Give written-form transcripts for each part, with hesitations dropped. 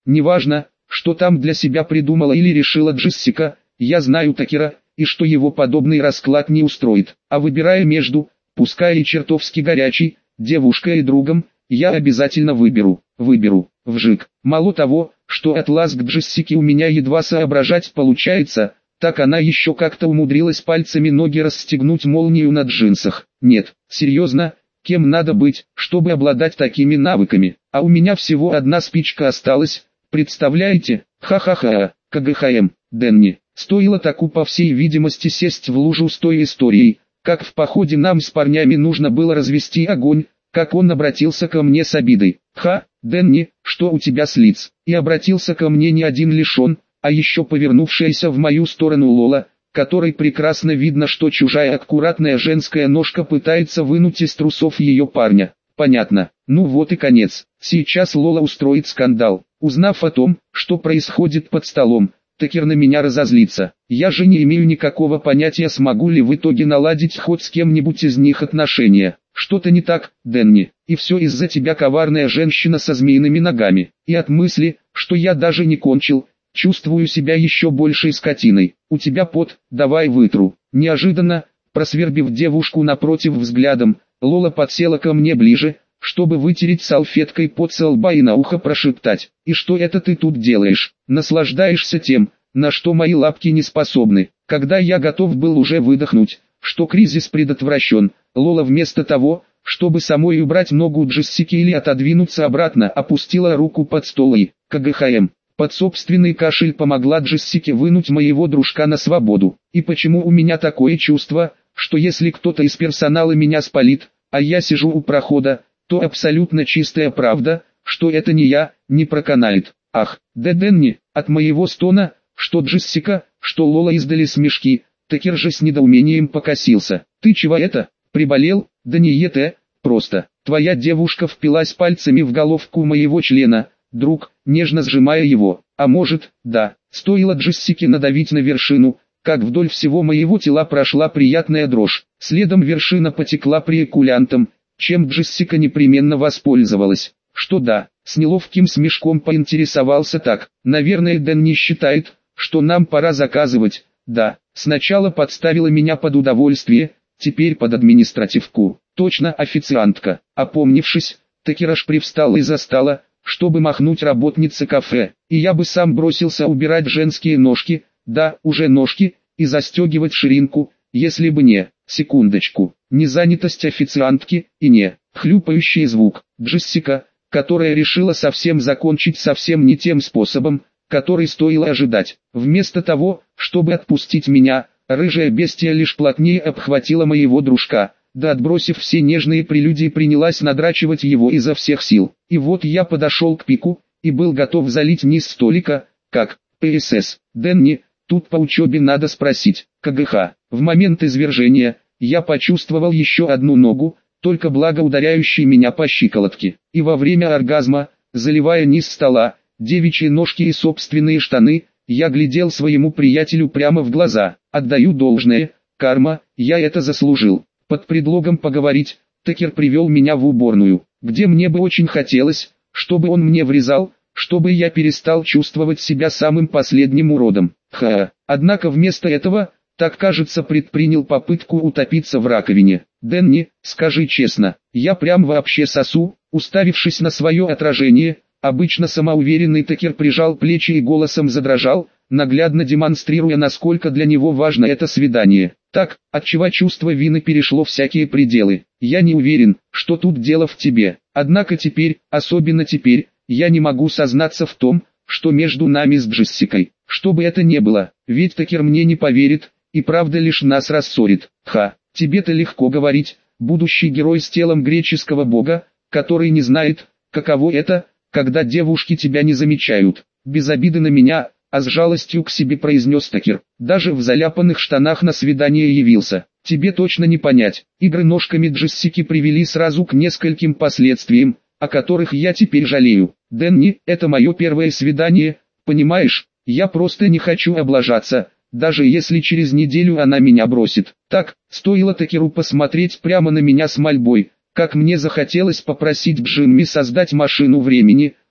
Неважно, что там для себя придумала или решила Джессика, я знаю Такера, и что его подобный расклад не устроит. А выбирая между, пускай и чертовски горячей, девушкой и другом, я обязательно выберу, вжик. Мало того, что от ласк Джессики у меня едва соображать получается, так она еще как-то умудрилась пальцами ноги расстегнуть молнию на джинсах. Нет, серьезно, кем надо быть, чтобы обладать такими навыками? А у меня всего одна спичка осталась, представляете? Ха-ха-ха, КГХМ, Дэнни. Стоило таку по всей видимости сесть в лужу с той историей, как в походе нам с парнями нужно было развести огонь, как он обратился ко мне с обидой. «Ха, Дэнни, что у тебя с лиц?» И обратился ко мне не один лишь он, а еще повернувшаяся в мою сторону Лола, которой прекрасно видно, что чужая аккуратная женская ножка пытается вынуть из трусов ее парня. Понятно. Ну вот и конец. Сейчас Лола устроит скандал. Узнав о том, что происходит под столом, Такер на меня разозлится. Я же не имею никакого понятия, смогу ли в итоге наладить хоть с кем-нибудь из них отношения. Что-то не так, Дэнни, и все из-за тебя, коварная женщина со змеиными ногами. И от мысли, что я даже не кончил, чувствую себя еще большей скотиной. У тебя пот, давай вытру. Неожиданно, просвербив девушку напротив взглядом, Лола подсела ко мне ближе, чтобы вытереть салфеткой пот со лба и на ухо прошептать: «И что это ты тут делаешь? Наслаждаешься тем, на что мои лапки не способны». Когда я готов был уже выдохнуть, что кризис предотвращен, Лола вместо того, чтобы самой убрать ногу Джессики или отодвинуться обратно, опустила руку под стол и, КГХМ, под собственный кашель помогла Джессике вынуть моего дружка на свободу. И почему у меня такое чувство, что если кто-то из персонала меня спалит, а я сижу у прохода, то абсолютно чистая правда, что это не я, не проканает. Ах, да Дэнни, от моего стона, что Джессика, что Лола издали смешки, Такер же с недоумением покосился. «Ты чего это, приболел?» «Да не это, просто, твоя девушка впилась пальцами в головку моего члена, друг, нежно сжимая его. А может, да». Стоило Джессике надавить на вершину, как вдоль всего моего тела прошла приятная дрожь. Следом вершина потекла преакулянтом, чем Джессика непременно воспользовалась. Что да, с неловким смешком поинтересовался так. «Наверное, Дэн не считает, что нам пора заказывать». «Да, сначала подставила меня под удовольствие, теперь под административку». «Точно, официантка». Опомнившись, Такер аж привстал из-за стола, чтобы махнуть работнице кафе. И я бы сам бросился убирать женские ножки, да, уже ножки, и застегивать ширинку, если бы не, секундочку, незанятость официантки, и не, хлюпающий звук. Джессика, которая решила совсем закончить совсем не тем способом, который стоило ожидать. Вместо того, чтобы отпустить меня, рыжая бестия лишь плотнее обхватила моего дружка, да отбросив все нежные прелюдии принялась надрачивать его изо всех сил. И вот я подошел к пику, и был готов залить низ столика, как, ПСС, Дэнни, тут по учебе надо спросить, КГХ. В момент извержения, я почувствовал еще одну ногу, только благо ударяющей меня по щиколотке. И во время оргазма, заливая низ стола, девичьи ножки и собственные штаны, я глядел своему приятелю прямо в глаза. Отдаю должное, карма, я это заслужил. Под предлогом поговорить, Такер привел меня в уборную, где мне бы очень хотелось, чтобы он мне врезал, чтобы я перестал чувствовать себя самым последним уродом. Однако вместо этого, так кажется, предпринял попытку утопиться в раковине. «Дэнни, скажи честно, я прям вообще сосу?» Уставившись на свое отражение, обычно самоуверенный Такер прижал плечи и голосом задрожал, наглядно демонстрируя, насколько для него важно это свидание. Так, отчего чувство вины перешло всякие пределы. «Я не уверен, что тут дело в тебе. Однако теперь, особенно теперь, я не могу сознаться в том, что между нами с Джессикой, что бы это ни было, ведь Такер мне не поверит, и правда лишь нас рассорит». Тебе-то легко говорить, будущий герой с телом греческого бога, который не знает, каково это, когда девушки тебя не замечают. Без обиды на меня, а с жалостью к себе произнес Такер. Даже в заляпанных штанах на свидание явился. Тебе точно не понять. Игры ножками Джессики привели сразу к нескольким последствиям, о которых я теперь жалею. Дэнни, это мое первое свидание, понимаешь? Я просто не хочу облажаться, даже если через неделю она меня бросит. Так, стоило Такеру посмотреть прямо на меня с мольбой, как мне захотелось попросить Джимми создать машину времени,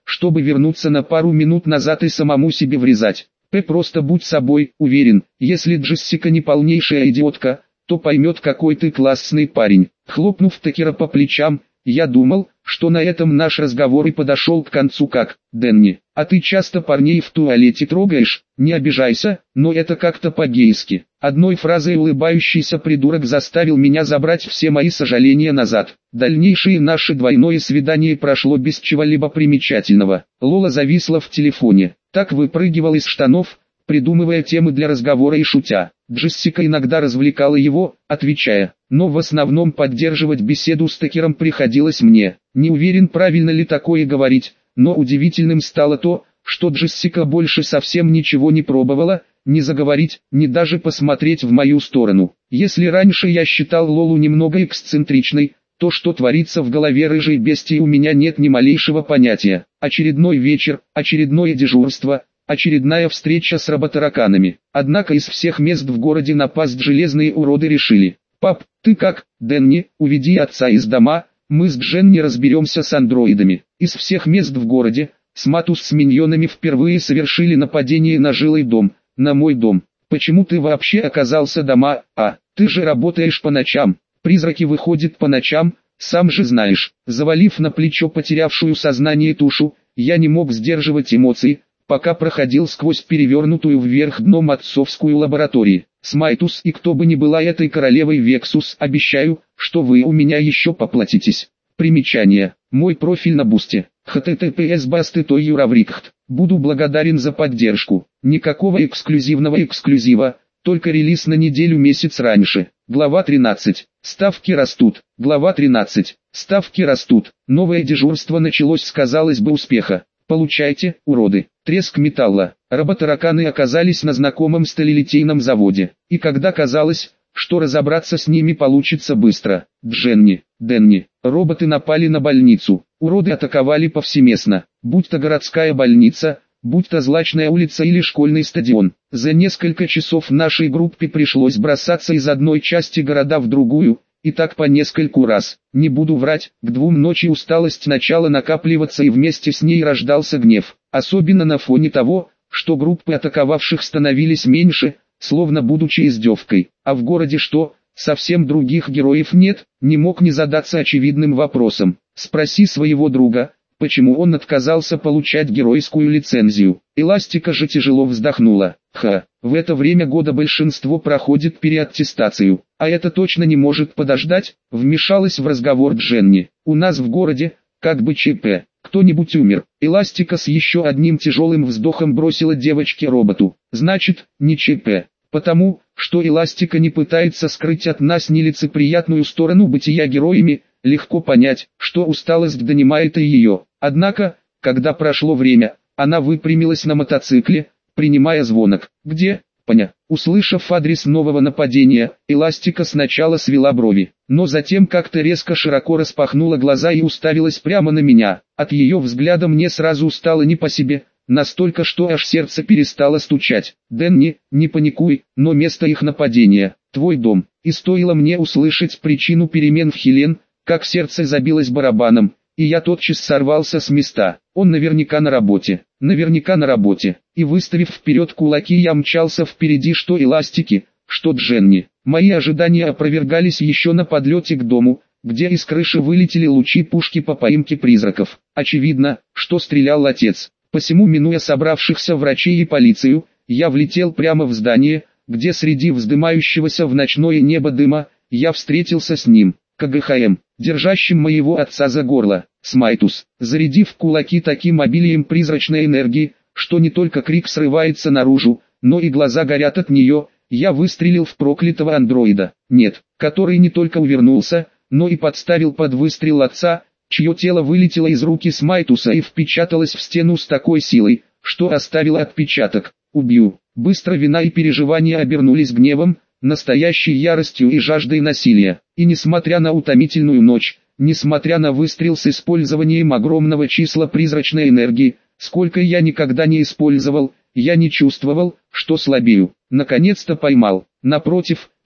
чтобы вернуться на пару минут назад и самому себе врезать. Просто будь собой, уверен, если Джессика не полнейшая идиотка, то поймет, какой ты классный парень. Хлопнув Такера по плечам, я думал, что на этом наш разговор и подошел к концу. Как, Дэнни, а ты часто парней в туалете трогаешь? Не обижайся, но это как-то по-гейски. Одной фразой улыбающийся придурок заставил меня забрать все мои сожаления назад. Дальнейшее наше двойное свидание прошло без чего-либо примечательного. Лола зависла в телефоне, так выпрыгивал из штанов, придумывая темы для разговора и шутя. Джессика иногда развлекала его, отвечая, но в основном поддерживать беседу с Такером приходилось мне. Не уверен, правильно ли такое говорить, но удивительным стало то, что Джессика больше совсем ничего не пробовала, ни заговорить, ни даже посмотреть в мою сторону. Если раньше я считал Лолу немного эксцентричной, то, что творится в голове рыжей бестии, у меня нет ни малейшего понятия. Очередной вечер, очередное дежурство, очередная встреча с работораканами. Однако из всех мест в городе напасть железные уроды решили. «Пап, ты как, Дэнни, уведи отца из дома, мы с Дженни разберемся с андроидами». Из всех мест в городе, Сматус с миньонами впервые совершили нападение на жилой дом, на мой дом. «Почему ты вообще оказался дома, а? Ты же работаешь по ночам». «Призраки выходят по ночам, сам же знаешь». Завалив на плечо потерявшую сознание тушу, я не мог сдерживать эмоций, пока проходил сквозь перевернутую вверх дном отцовскую лабораторию. Смайтус и кто бы ни была этой королевой Вексус, обещаю, что вы у меня еще поплатитесь. Примечание. Мой профиль на Бусте. https://bastet.ravrikt. Буду благодарен за поддержку. Никакого эксклюзивного эксклюзива, только релиз на неделю-месяц раньше. Глава 13. Ставки растут. Глава 13. Ставки растут. Новое дежурство началось с, казалось бы, успеха. Получайте, уроды. Треск металла. Работораканы оказались на знакомом сталелитейном заводе. И когда казалось, что разобраться с ними получится быстро, Дженни, Дэнни, роботы напали на больницу. Уроды атаковали повсеместно. Будь то городская больница, будь то злачная улица или школьный стадион. За несколько часов нашей группе пришлось бросаться из одной части города в другую, и так по нескольку раз. Не буду врать, к 2 ночи усталость начала накапливаться, и вместе с ней рождался гнев. Особенно на фоне того, что группы атаковавших становились меньше, словно будучи издевкой. А в городе что, совсем других героев нет? Не мог не задаться очевидным вопросом. Спроси своего друга, почему он отказался получать геройскую лицензию. Эластика же тяжело вздохнула. В это время года большинство проходит переаттестацию, а это точно не может подождать, вмешалась в разговор Дженни. У нас в городе, как бы ЧП, кто-нибудь умер. Эластика с еще одним тяжелым вздохом бросила девочке-роботу. Значит, не ЧП. Потому, что Эластика не пытается скрыть от нас нелицеприятную сторону бытия героями, легко понять, что усталость донимает и ее. Однако, когда прошло время, она выпрямилась на мотоцикле, принимая звонок. «Где, Паня?» Услышав адрес нового нападения, Эластика сначала свела брови, но затем как-то резко широко распахнула глаза и уставилась прямо на меня. От ее взгляда мне сразу стало не по себе, настолько, что аж сердце перестало стучать. «Дэнни, не паникуй, но место их нападения – твой дом». И стоило мне услышать причину перемен в Хелен, как сердце забилось барабаном, и я тотчас сорвался с места. Он наверняка на работе, наверняка на работе. И выставив вперед кулаки, я мчался впереди что Эластики, что Дженни. Мои ожидания опровергались еще на подлете к дому, где из крыши вылетели лучи пушки по поимке призраков. Очевидно, что стрелял отец. Посему, минуя собравшихся врачей и полицию, я влетел прямо в здание, где среди вздымающегося в ночное небо дыма, я встретился с ним, КГХМ, держащим моего отца за горло. Смайтус, зарядив кулаки таким обилием призрачной энергии, что не только крик срывается наружу, но и глаза горят от нее, я выстрелил в проклятого андроида. Нет, который не только увернулся, но и подставил под выстрел отца, чье тело вылетело из руки Смайтуса и впечаталось в стену с такой силой, что оставило отпечаток. «Убью». Быстро вина и переживания обернулись гневом, настоящей яростью и жаждой насилия. И несмотря на утомительную ночь, несмотря на выстрел с использованием огромного числа призрачной энергии, сколько я никогда не использовал, я не чувствовал, что слабею. Наконец-то поймал. Напротив,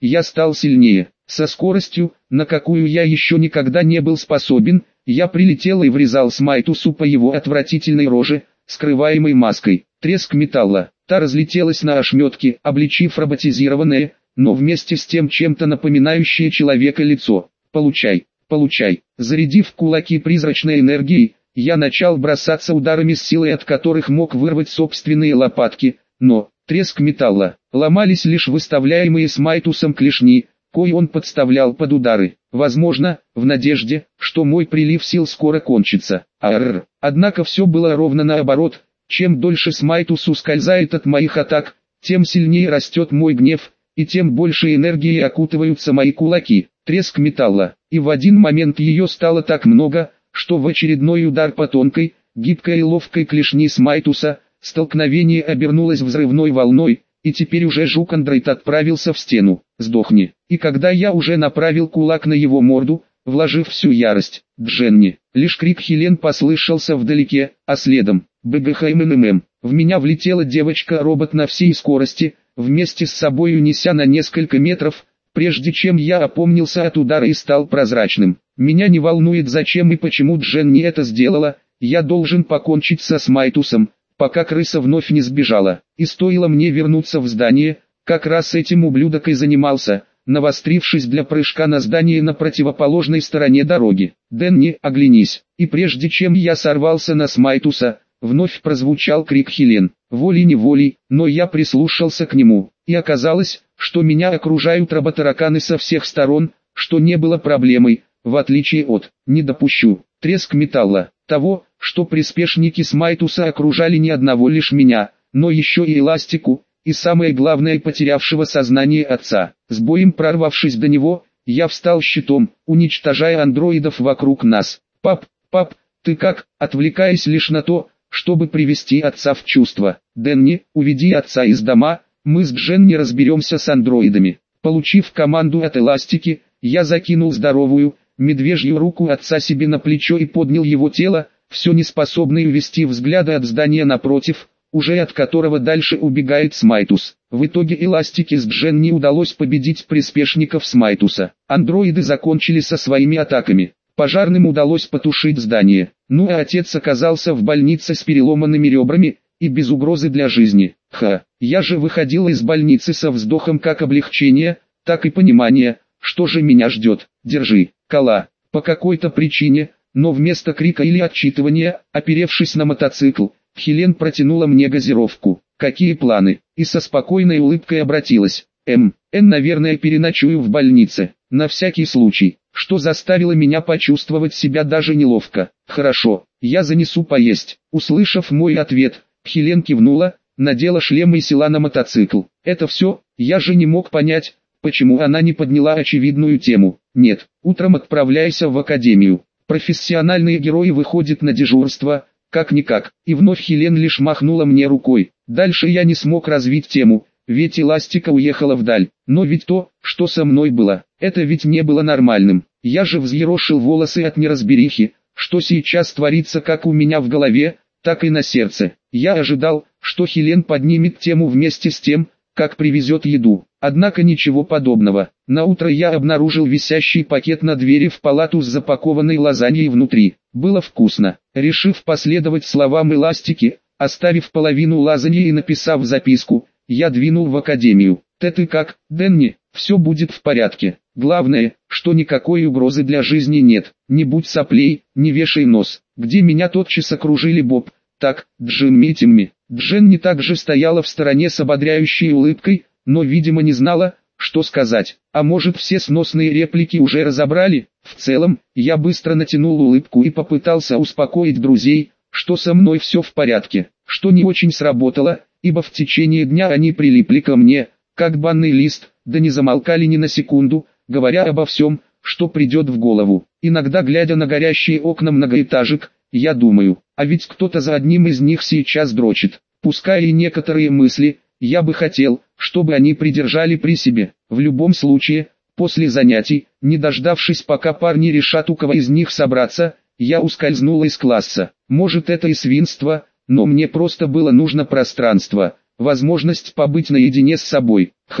я стал сильнее. Со скоростью, на какую я еще никогда не был способен, я прилетел и врезал Смайтусу по его отвратительной роже, скрываемой маской. Треск металла. Та разлетелась на ошметки, обличив роботизированное, но вместе с тем чем-то напоминающее человека лицо. Получай, получай. Зарядив кулаки призрачной энергией, я начал бросаться ударами с силой, от которых мог вырвать собственные лопатки, но треск металла. Ломались лишь выставляемые Смайтусом клешни, кои он подставлял под удары. Возможно, в надежде, что мой прилив сил скоро кончится. Однако все было ровно наоборот. Чем дольше Смайтус ускользает от моих атак, тем сильнее растет мой гнев, и тем больше энергии окутываются мои кулаки. Треск металла. И в один момент ее стало так много, что в очередной удар по тонкой, гибкой и ловкой клешни Смайтуса, столкновение обернулось взрывной волной, и теперь уже жук-андроид отправился в стену. Сдохни. И когда я уже направил кулак на его морду, вложив всю ярость, Дженни, лишь крик Хелен послышался вдалеке, а следом, БГХМММ, в меня влетела девочка-робот на всей скорости, вместе с собой унеся на несколько метров, прежде чем я опомнился от удара и стал прозрачным. Меня не волнует, зачем и почему Дженни это сделала, я должен покончить со Смайтусом, пока крыса вновь не сбежала. И стоило мне вернуться в здание, как раз этим ублюдок и занимался, навострившись для прыжка на здание на противоположной стороне дороги. «Дэнни, оглянись!» И прежде чем я сорвался на Смайтуса, вновь прозвучал крик Хелен. Волей-неволей, но я прислушался к нему, и оказалось, что меня окружают роботараканы со всех сторон, что не было проблемой, в отличие от «не допущу». Треск металла, того, что приспешники Смайтуса окружали не одного лишь меня, но еще и Эластику, и самое главное потерявшего сознание отца. С боем прорвавшись до него, я встал щитом, уничтожая андроидов вокруг нас. Пап, ты как?» Отвлекаясь лишь на то, чтобы привести отца в чувство. «Дэнни, уведи отца из дома, мы с Дженни разберемся с андроидами». Получив команду от Эластики, я закинул здоровую, медвежью руку отца себе на плечо и поднял его тело, все не способный увести взгляда от здания напротив, уже от которого дальше убегает Смайтус. В итоге Эластике с Дженни удалось победить приспешников Смайтуса. Андроиды закончили со своими атаками. Пожарным удалось потушить здание. Ну а отец оказался в больнице с переломанными ребрами и без угрозы для жизни. Я же выходил из больницы со вздохом как облегчения, так и понимания, что же меня ждет. Держи, кола. По какой-то причине, но вместо крика или отчитывания, оперевшись на мотоцикл, Хелен протянула мне газировку. Какие планы? И со спокойной улыбкой обратилась. Наверное, переночую в больнице, на всякий случай, что заставило меня почувствовать себя даже неловко. Хорошо, я занесу поесть. Услышав мой ответ, Хелен кивнула, надела шлем и села на мотоцикл. Это все, я же не мог понять, почему она не подняла очевидную тему. Нет, утром отправляйся в академию. Профессиональные герои выходят на дежурство, как-никак. И вновь Хелен лишь махнула мне рукой. Дальше я не смог развить тему, ведь Эластика уехала вдаль. Но ведь то, что со мной было, это ведь не было нормальным. Я же взъерошил волосы от неразберихи, что сейчас творится как у меня в голове, так и на сердце. Я ожидал, что Хелен поднимет тему вместе с тем, как привезет еду. Однако ничего подобного. Наутро я обнаружил висящий пакет на двери в палату с запакованной лазаньей внутри. Было вкусно. Решив последовать словам Эластики, оставив половину лазаньи и написав записку, я двинул в академию. Ты как, Дэнни? Все будет в порядке. Главное, что никакой угрозы для жизни нет. Не будь соплей, не вешай нос. Где меня тотчас окружили Боб, так, Джимми и Тимми. Дженни также стояла в стороне с ободряющей улыбкой, но видимо не знала, что сказать. А может, все сносные реплики уже разобрали? В целом, я быстро натянул улыбку и попытался успокоить друзей, что со мной все в порядке, что не очень сработало, ибо в течение дня они прилипли ко мне, как банный лист, да не замолкали ни на секунду, говоря обо всем, что придет в голову. Иногда, глядя на горящие окна многоэтажек, я думаю, а ведь кто-то за одним из них сейчас дрочит. Пускай и некоторые мысли, я бы хотел, чтобы они придержали при себе. В любом случае, после занятий, не дождавшись пока парни решат у кого из них собраться, я ускользнул из класса. Может, это и свинство, но мне просто было нужно пространство, возможность побыть наедине с собой.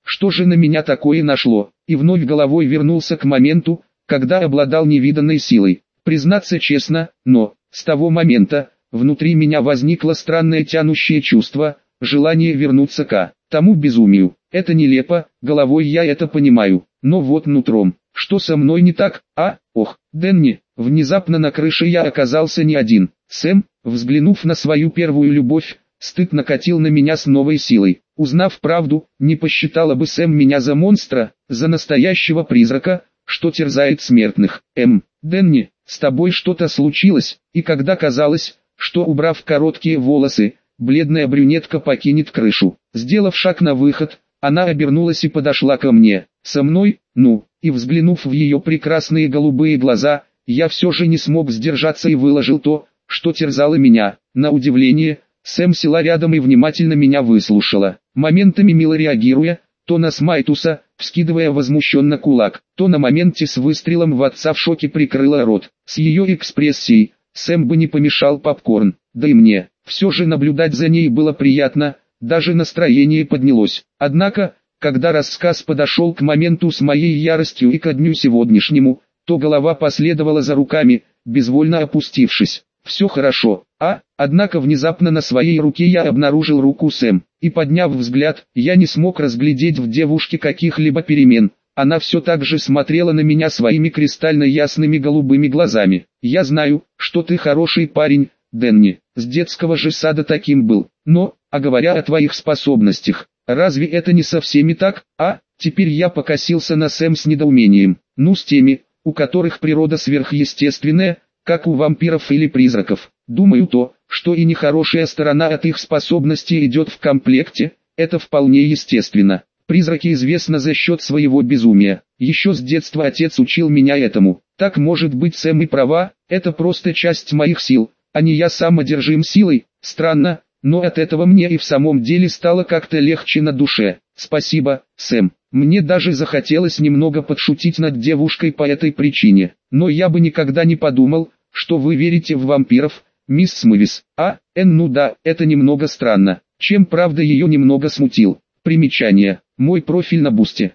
что же на меня такое нашло, и вновь головой вернулся к моменту, когда обладал невиданной силой. Признаться честно, но, с того момента, внутри меня возникло странное тянущее чувство, желание вернуться к тому безумию. Это нелепо, головой я это понимаю, но вот нутром, что со мной не так, Дэнни, внезапно на крыше я оказался не один. Сэм, взглянув на свою первую любовь, стыд накатил на меня с новой силой. Узнав правду, не посчитала бы Сэм меня за монстра, за настоящего призрака, что терзает смертных. Дэнни, с тобой что-то случилось, и когда казалось, что убрав короткие волосы, бледная брюнетка покинет крышу. Сделав шаг на выход, она обернулась и подошла ко мне. Со мной, и взглянув в ее прекрасные голубые глаза, я все же не смог сдержаться и выложил то, что терзало меня. На удивление, Сэм села рядом и внимательно меня выслушала, моментами мило реагируя, то на Смайтуса, вскидывая возмущенно кулак, то на моменте с выстрелом в отца в шоке прикрыла рот. С ее экспрессией, Сэм бы не помешал попкорн, да и мне, все же наблюдать за ней было приятно, даже настроение поднялось. Однако, когда рассказ подошел к моменту с моей яростью и ко дню сегодняшнему, то голова последовала за руками, безвольно опустившись. Все хорошо, однако внезапно на своей руке я обнаружил руку Сэм, и подняв взгляд, я не смог разглядеть в девушке каких-либо перемен. Она все так же смотрела на меня своими кристально ясными голубыми глазами. Я знаю, что ты хороший парень, Дэнни, с детского же сада таким был, но, говоря о твоих способностях, разве это не со всеми так, Теперь я покосился на Сэм с недоумением. С теми, у которых природа сверхъестественная, как у вампиров или призраков. Думаю, то, что и нехорошая сторона от их способностей идет в комплекте, это вполне естественно. Призраки известны за счет своего безумия. Еще с детства отец учил меня этому. Так может быть Сэм и права, это просто часть моих сил, а не я сам одержим силой. Странно, но от этого мне и в самом деле стало как-то легче на душе. Спасибо, Сэм. Мне даже захотелось немного подшутить над девушкой по этой причине. Но я бы никогда не подумал, что вы верите в вампиров, мисс Смывис. Да, это немного странно. Чем правда ее немного смутил. Примечание. Мой профиль на Бусте.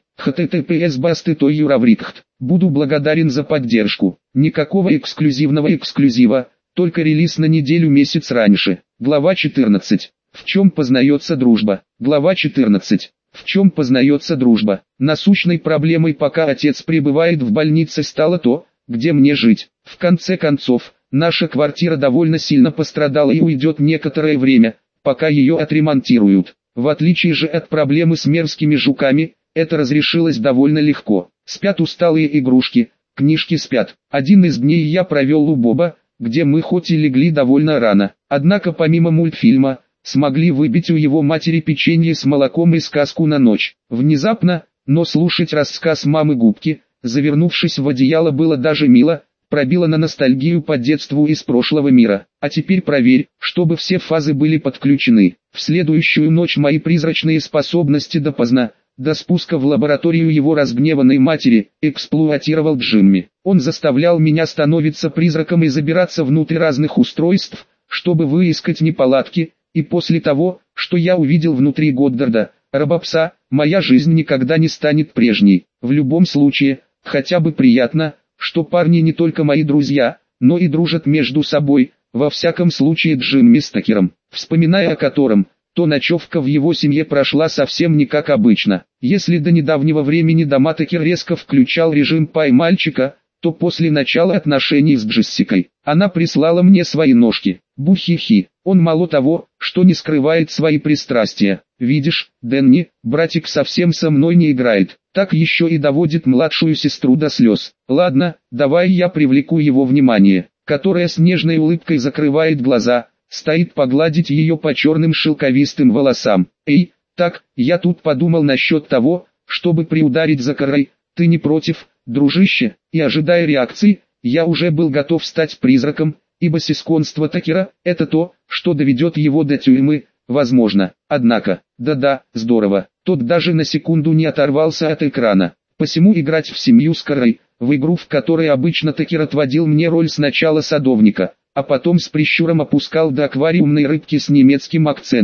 https://basты.юраврикхт. Буду благодарен за поддержку. Никакого эксклюзивного эксклюзива, только релиз на неделю-месяц раньше. Глава 14. В чем познается дружба? Глава 14. В чем познается дружба? Насущной проблемой, пока отец пребывает в больнице, стало то, где мне жить. В конце концов, наша квартира довольно сильно пострадала и уйдет некоторое время, пока ее отремонтируют. В отличие же от проблемы с мерзкими жуками, это разрешилось довольно легко. Спят усталые игрушки, книжки спят. Один из дней я провел у Боба, где мы хоть и легли довольно рано, однако помимо мультфильма, смогли выбить у его матери печенье с молоком и сказку на ночь. Внезапно, но слушать рассказ мамы Губки, завернувшись в одеяло, было даже мило, пробило на ностальгию по детству из прошлого мира. А теперь проверь, чтобы все фазы были подключены. В следующую ночь мои призрачные способности допоздна, до спуска в лабораторию его разгневанной матери, эксплуатировал Джимми. Он заставлял меня становиться призраком и забираться внутрь разных устройств, чтобы выискать неполадки, и после того, что я увидел внутри Годдарда, робопса, моя жизнь никогда не станет прежней. В любом случае, хотя бы приятно, что парни не только мои друзья, но и дружат между собой, во всяком случае Джимми с Такером, вспоминая о котором, то ночевка в его семье прошла совсем не как обычно. Если до недавнего времени дома Такер резко включал режим пай-мальчика, то после начала отношений с Джессикой, она прислала мне свои ножки. Бухихи, он мало того, что не скрывает свои пристрастия. Видишь, Дэнни, братик совсем со мной не играет, так еще и доводит младшую сестру до слез. Ладно, давай я привлеку его внимание, которая с нежной улыбкой закрывает глаза, стоит погладить ее по черным шелковистым волосам. Эй, так, я тут подумал насчет того, чтобы приударить за Корой, ты не против, дружище? И ожидая реакции, я уже был готов стать призраком, ибо сисконство Такера – это то, что доведет его до тюрьмы, возможно. Однако, да-да, здорово, тот даже на секунду не оторвался от экрана. Посему играть в семью с Корой, в игру, в которой обычно Такер отводил мне роль сначала садовника, а потом с прищуром опускал до аквариумной рыбки с немецким акцентом.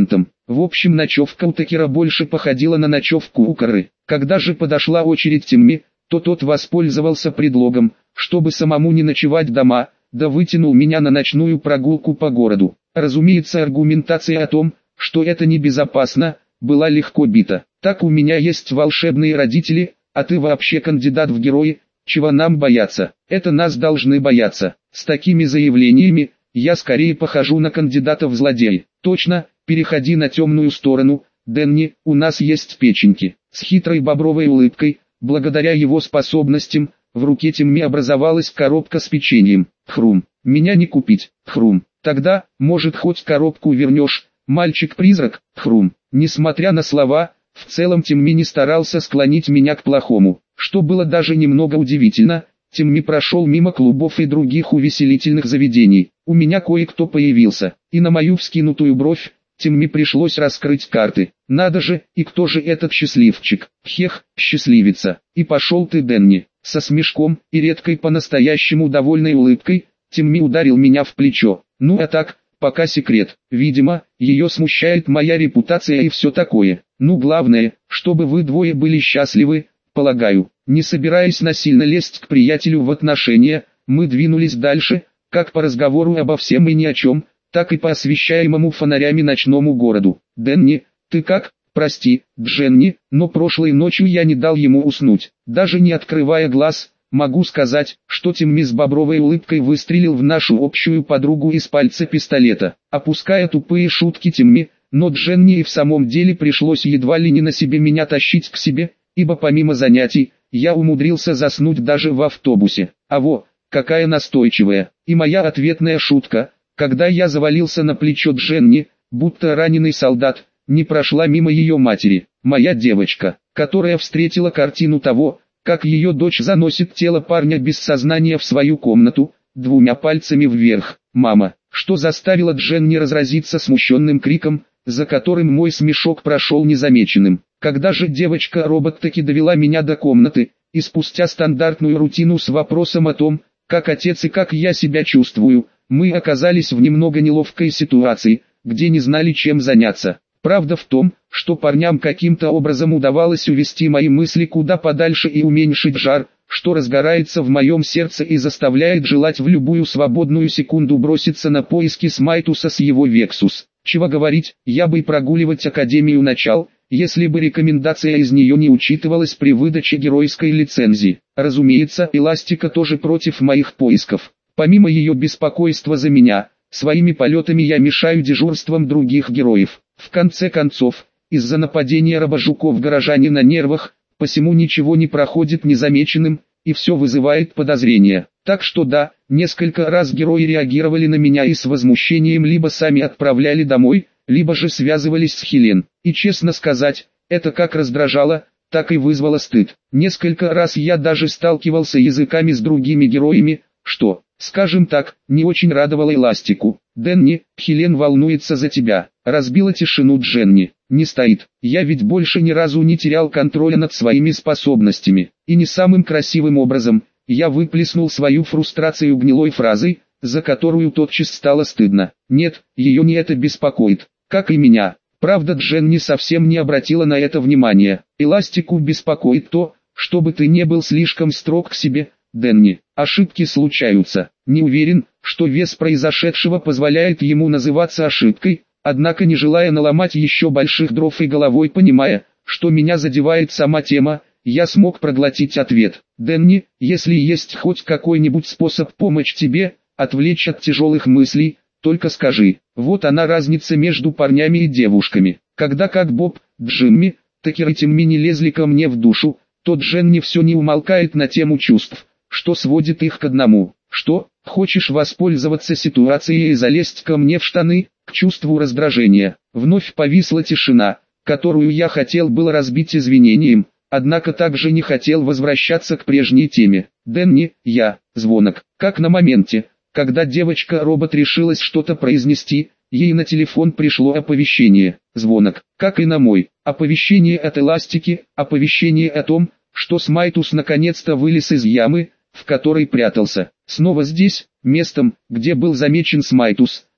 В общем, ночевка у Такера больше походила на ночевку у Коры. Когда же подошла очередь Тимми, то тот воспользовался предлогом, чтобы самому не ночевать дома, да вытянул меня на ночную прогулку по городу. Разумеется, аргументация о том, что это небезопасно, была легко бита. Так у меня есть волшебные родители, а ты вообще кандидат в герои, чего нам бояться? Это нас должны бояться. С такими заявлениями, я скорее похожу на кандидата в злодеи. Точно, переходи на темную сторону, Дэнни, у нас есть печеньки. С хитрой бобровой улыбкой, благодаря его способностям, в руке Тимми образовалась коробка с печеньем. Хрум, меня не купить, хрум. Тогда, может, хоть коробку вернешь, мальчик-призрак, хрум. Несмотря на слова, в целом Тимми не старался склонить меня к плохому, что было даже немного удивительно. Тимми прошел мимо клубов и других увеселительных заведений. У меня кое-кто появился, и на мою вскинутую бровь, Тимми пришлось раскрыть карты. Надо же, и кто же этот счастливчик? Хех, счастливица. И пошел ты, Дэнни. Со смешком и редкой по-настоящему довольной улыбкой, Тимми ударил меня в плечо. Ну а так, пока секрет. Видимо, ее смущает моя репутация и все такое. Ну главное, чтобы вы двое были счастливы, полагаю. Не собираясь насильно лезть к приятелю в отношения, мы двинулись дальше, как по разговору обо всем и ни о чем, так и по освещаемому фонарями ночному городу. «Дэнни, ты как?» «Прости, Дженни, но прошлой ночью я не дал ему уснуть». Даже не открывая глаз, могу сказать, что Тимми с бобровой улыбкой выстрелил в нашу общую подругу из пальца пистолета. Опуская тупые шутки Тимми, но Дженни и в самом деле пришлось едва ли не на себе меня тащить к себе, ибо помимо занятий, я умудрился заснуть даже в автобусе. А во, какая настойчивая. И моя ответная шутка, когда я завалился на плечо Дженни, будто раненый солдат, не прошла мимо ее матери. Моя девочка, которая встретила картину того, как ее дочь заносит тело парня без сознания в свою комнату, двумя пальцами вверх. «Мама!» Что заставило Дженни разразиться смущенным криком, за которым мой смешок прошел незамеченным. Когда же девочка-робот таки довела меня до комнаты, и спустя стандартную рутину с вопросом о том, как отец и как я себя чувствую, мы оказались в немного неловкой ситуации, где не знали, чем заняться. Правда в том, что парням каким-то образом удавалось увести мои мысли куда подальше и уменьшить жар, что разгорается в моем сердце и заставляет желать в любую свободную секунду броситься на поиски Смайтуса с его Вексус. Чего говорить, я бы и прогуливать Академию начал, если бы рекомендация из нее не учитывалась при выдаче геройской лицензии. Разумеется, Эластика тоже против моих поисков. Помимо ее беспокойства за меня, своими полетами я мешаю дежурствам других героев. В конце концов, из-за нападения робожуков горожане на нервах, посему ничего не проходит незамеченным, и все вызывает подозрения. Так что да, несколько раз герои реагировали на меня и с возмущением либо сами отправляли домой, либо же связывались с Хелен. И честно сказать, это как раздражало, так и вызвало стыд. Несколько раз я даже сталкивался языками с другими героями, что, скажем так, не очень радовало Эластику. «Дэнни, Хелен волнуется за тебя», — разбила тишину Дженни. «Не стоит, я ведь больше ни разу не терял контроля над своими способностями». И не самым красивым образом, я выплеснул свою фрустрацию гнилой фразой, за которую тотчас стало стыдно. Нет, ее не это беспокоит, как и меня. Правда, Дженни совсем не обратила на это внимания. Эластику беспокоит то, чтобы ты не был слишком строг к себе, Дэнни. Ошибки случаются. Не уверен, что вес произошедшего позволяет ему называться ошибкой, однако не желая наломать еще больших дров и головой понимая, что меня задевает сама тема, я смог проглотить ответ. «Дэнни, если есть хоть какой-нибудь способ помочь тебе, отвлечь от тяжелых мыслей, только скажи». Вот она разница между парнями и девушками. Когда как Боб, Джимми, Такер и Тимми не лезли ко мне в душу, то Дженни все не умолкает на тему чувств, что сводит их к одному. «Что, хочешь воспользоваться ситуацией и залезть ко мне в штаны?» К чувству раздражения. Вновь повисла тишина, которую я хотел было разбить извинением, однако также не хотел возвращаться к прежней теме. «Дэнни, я», звонок, как на моменте, когда девочка-робот решилась что-то произнести, ей на телефон пришло оповещение. Звонок, как и на мой. Оповещение от Эластики, оповещение о том, что Смайтус наконец-то вылез из ямы, в которой прятался. Снова здесь, местом, где был замечен Смайтус,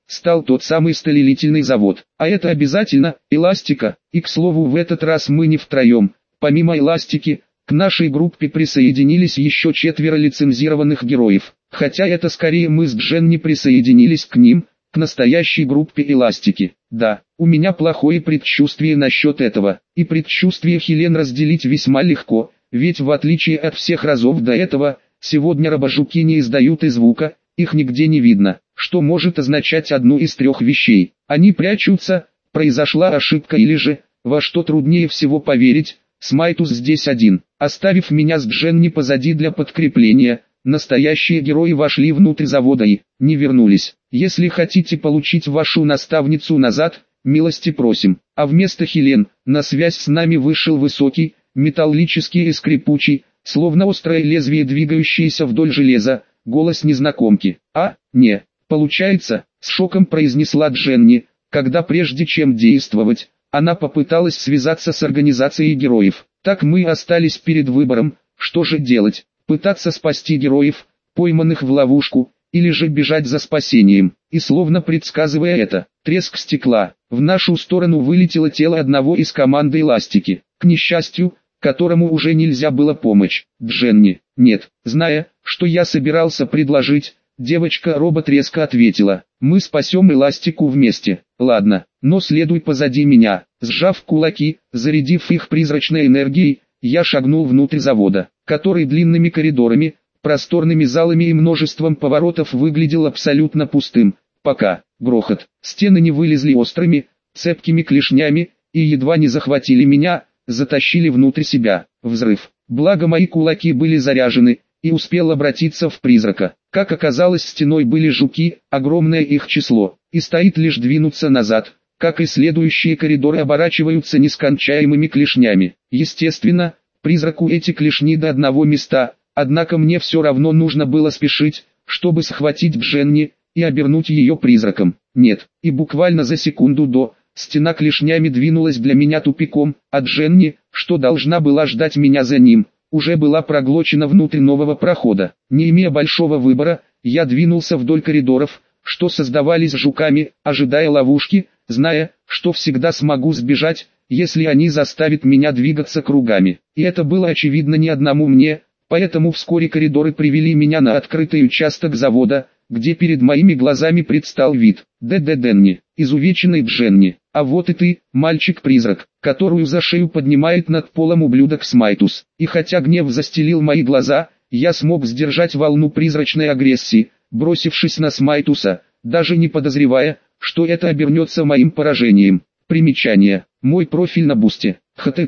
стал тот самый сталелитейный завод. А это обязательно эластика, и к слову в этот раз мы не втроем. Помимо эластики, к нашей группе присоединились еще 4 лицензированных героев. Хотя это скорее мы с Дженни присоединились к ним, к настоящей группе эластики. Да, у меня плохое предчувствие насчет этого. И предчувствие Хелен разделить весьма легко, ведь в отличие от всех разов до этого, сегодня робожуки не издают и звука, их нигде не видно, что может означать одну из 3 вещей. Они прячутся, произошла ошибка или же, во что труднее всего поверить, Смайтус здесь один. Оставив меня с Дженни позади для подкрепления, настоящие герои вошли внутрь завода и не вернулись. Если хотите получить вашу наставницу назад, милости просим. А вместо Хелен, на связь с нами вышел высокий, металлический и скрипучий, словно острое лезвие двигающееся вдоль железа, голос незнакомки. Не, получается, с шоком произнесла Дженни, когда прежде чем действовать, она попыталась связаться с организацией героев. Так мы остались перед выбором, что же делать, пытаться спасти героев, пойманных в ловушку, или же бежать за спасением. И словно предсказывая это, треск стекла, в нашу сторону вылетело тело одного из команды эластики. К несчастью, которому уже нельзя было помочь. Дженни, нет, зная, что я собирался предложить, девочка-робот резко ответила: мы спасем эластику вместе. Ладно, но следуй позади меня. Сжав кулаки, зарядив их призрачной энергией, я шагнул внутрь завода, который длинными коридорами, просторными залами и множеством поворотов выглядел абсолютно пустым, пока грохот, стены не вылезли острыми, цепкими клешнями, и едва не захватили меня, затащили внутрь себя. Взрыв. Благо мои кулаки были заряжены, и успел обратиться в призрака. Как оказалось, стеной были жуки, огромное их число, и стоит лишь двинуться назад, как и следующие коридоры оборачиваются нескончаемыми клешнями. Естественно, призраку эти клешни до одного места, однако мне все равно нужно было спешить, чтобы схватить Дженни и обернуть ее призраком. Нет, и буквально за секунду до, стена клешнями двинулась для меня тупиком, а Дженни, что должна была ждать меня за ним, уже была проглочена внутрь нового прохода. Не имея большого выбора, я двинулся вдоль коридоров, что создавались жуками, ожидая ловушки, зная, что всегда смогу сбежать, если они заставят меня двигаться кругами. И это было очевидно не одному мне, поэтому вскоре коридоры привели меня на открытый участок завода, где перед моими глазами предстал вид Денни, изувеченный Дженни. А вот и ты, мальчик-призрак, которую за шею поднимает над полом ублюдок Смайтус. И хотя гнев застелил мои глаза, я смог сдержать волну призрачной агрессии, бросившись на Смайтуса, даже не подозревая, что это обернется моим поражением. Примечание. Мой профиль на Бусте.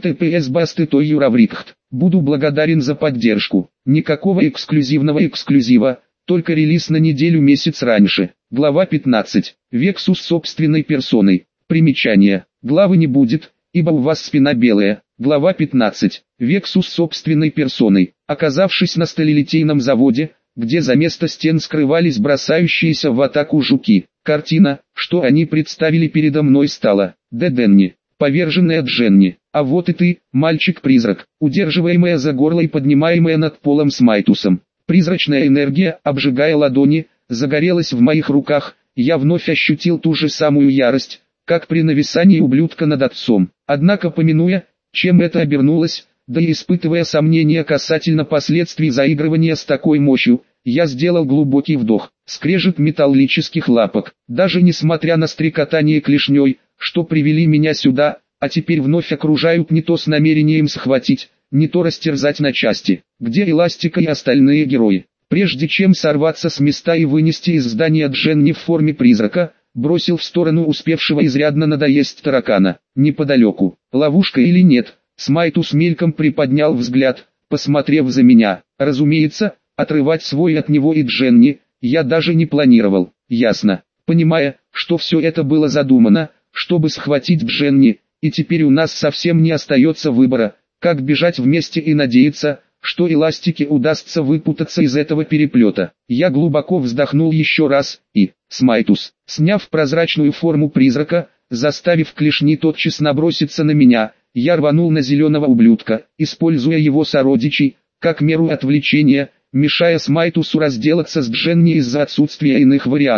https://bastet.io/. Буду благодарен за поддержку. Никакого эксклюзивного эксклюзива, только релиз на неделю-месяц раньше. Глава 15. Вексус собственной персоной. Примечание. Главы не будет, ибо у вас спина белая. Глава 15. Вексус собственной персоной. Оказавшись на сталелитейном заводе, где за место стен скрывались бросающиеся в атаку жуки, картина, что они представили передо мной, стала Денни, поверженная Дженни. А вот и ты, мальчик-призрак, удерживаемая за горло и поднимаемая над полом Смайтусом. Призрачная энергия, обжигая ладони, загорелась в моих руках. Я вновь ощутил ту же самую ярость, как при нависании ублюдка над отцом. Однако, помянуя, чем это обернулось, да и испытывая сомнения касательно последствий заигрывания с такой мощью, я сделал глубокий вдох. Скрежет металлических лапок. Даже несмотря на стрекотание клешней, что привели меня сюда, а теперь вновь окружают не то с намерением схватить, не то растерзать на части. Где эластика и остальные герои? Прежде чем сорваться с места и вынести из здания Дженни в форме призрака, бросил в сторону успевшего изрядно надоесть таракана. Неподалеку, ловушка или нет, Смайтус мельком приподнял взгляд, посмотрев за меня. Разумеется, отрывать свой от него и Дженни я даже не планировал. Ясно, понимая, что все это было задумано, чтобы схватить Дженни, и теперь у нас совсем не остается выбора, как бежать вместе и надеяться, что эластике удастся выпутаться из этого переплета. Я глубоко вздохнул еще раз, и Смайтус, сняв прозрачную форму призрака, заставив клешни тотчас наброситься на меня, я рванул на зеленого ублюдка, используя его сородичей, как меру отвлечения, мешая Смайтусу разделаться с Дженни из-за отсутствия иных вариантов.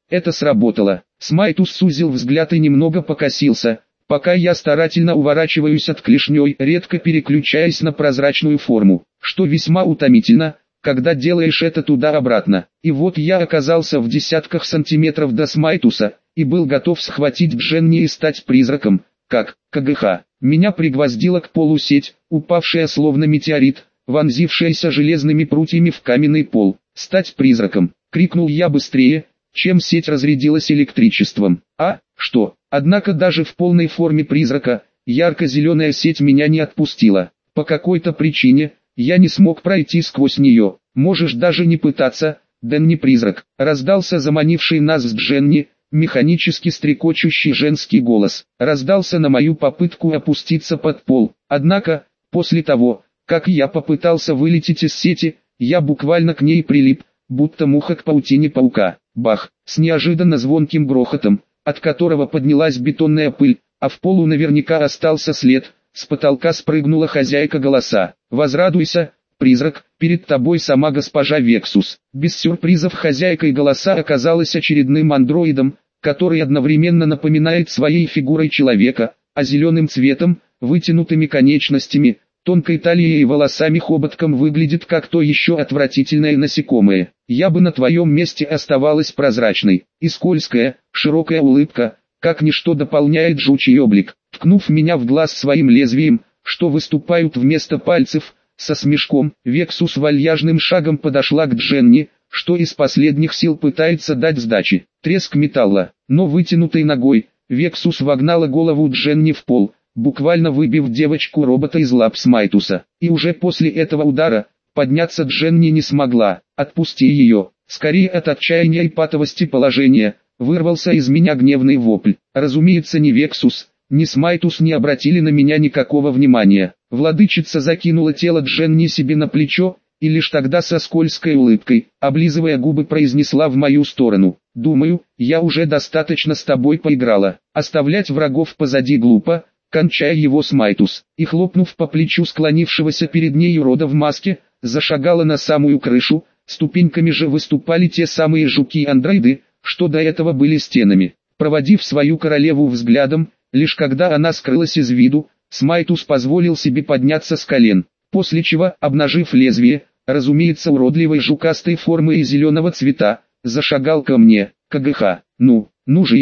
Это сработало. Смайтус сузил взгляд и немного покосился, пока я старательно уворачиваюсь от клешней, редко переключаясь на прозрачную форму, что весьма утомительно, когда делаешь это туда-обратно. И вот я оказался в десятках сантиметров до Смайтуса, и был готов схватить Дженни и стать призраком, как КГХ. Меня пригвоздила к полу сеть, упавшая словно метеорит, вонзившаяся железными прутьями в каменный пол. «Стать призраком!» — крикнул я быстрее, чем сеть разрядилась электричеством. А, что? Однако даже в полной форме призрака, ярко-зеленая сеть меня не отпустила. По какой-то причине, я не смог пройти сквозь нее. «Можешь даже не пытаться, Дэн не призрак», — раздался заманивший нас с Дженни, механически стрекочущий женский голос. Раздался на мою попытку опуститься под пол. Однако, после того, как я попытался вылететь из сети, я буквально к ней прилип, будто муха к паутине паука. Бах! С неожиданно звонким грохотом, от которого поднялась бетонная пыль, а в полу наверняка остался след. С потолка спрыгнула хозяйка голоса. «Возрадуйся, призрак, перед тобой сама госпожа Вексус». Без сюрпризов хозяйкой голоса оказалась очередным андроидом, который одновременно напоминает своей фигурой человека, а зеленым цветом, вытянутыми конечностями, тонкой талией и волосами хоботком выглядит как то еще отвратительное насекомое. «Я бы на твоем месте оставалась прозрачной». И скользкая, широкая улыбка, как ничто дополняет жучий облик. Ткнув меня в глаз своим лезвием, что выступают вместо пальцев, со смешком, Вексус вальяжным шагом подошла к Дженни, что из последних сил пытается дать сдачи. Треск металла, но вытянутой ногой, Вексус вогнала голову Дженни в пол, буквально выбив девочку-робота из лап Смайтуса. И уже после этого удара, подняться Дженни не смогла. «Отпусти ее!» Скорее от отчаяния и патовости положения, вырвался из меня гневный вопль. Разумеется, ни Вексус, ни Смайтус не обратили на меня никакого внимания. Владычица закинула тело Дженни себе на плечо, и лишь тогда со скользкой улыбкой, облизывая губы, произнесла в мою сторону: «Думаю, я уже достаточно с тобой поиграла. Оставлять врагов позади глупо», кончая его Смайтус, и хлопнув по плечу склонившегося перед ней урода в маске, зашагала на самую крышу. Ступеньками же выступали те самые жуки-андроиды, что до этого были стенами. Проводив свою королеву взглядом, лишь когда она скрылась из виду, Смайтус позволил себе подняться с колен, после чего, обнажив лезвие, разумеется уродливой жукастой формы и зеленого цвета, зашагал ко мне. КГХ, ну же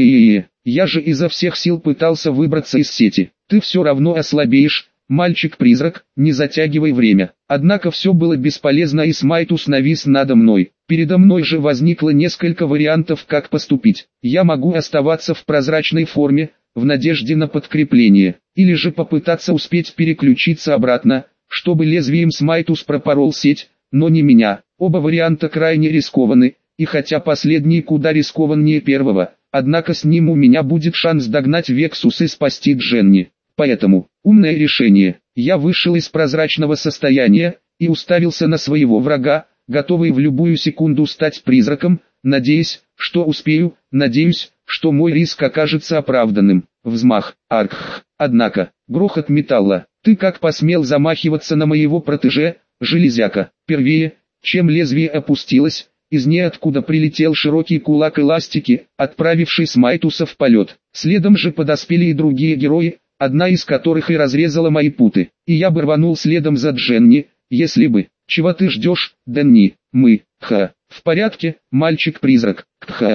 я же изо всех сил пытался выбраться из сети. Ты все равно ослабеешь, мальчик-призрак, не затягивай время. Однако все было бесполезно, и Смайтус навис надо мной. Передо мной же возникло несколько вариантов, как поступить. Я могу оставаться в прозрачной форме, в надежде на подкрепление, или же попытаться успеть переключиться обратно, чтобы лезвием Смайтус пропорол сеть, но не меня. Оба варианта крайне рискованы, и хотя последний куда рискованнее первого, однако с ним у меня будет шанс догнать Вексус и спасти Дженни. Поэтому, умное решение, я вышел из прозрачного состояния, и уставился на своего врага, готовый в любую секунду стать призраком, надеясь, что успею, надеюсь, что мой риск окажется оправданным. Взмах, арх, однако, грохот металла. «Ты как посмел замахиваться на моего протеже, железяка?» Первее, чем лезвие опустилось, из ниоткуда прилетел широкий кулак эластики, отправивший Смайтуса в полет. Следом же подоспели и другие герои, одна из которых и разрезала мои путы. И я бы рванул следом за Дженни, если бы. «Чего ты ждешь, Дэнни? Мы, в порядке, мальчик-призрак,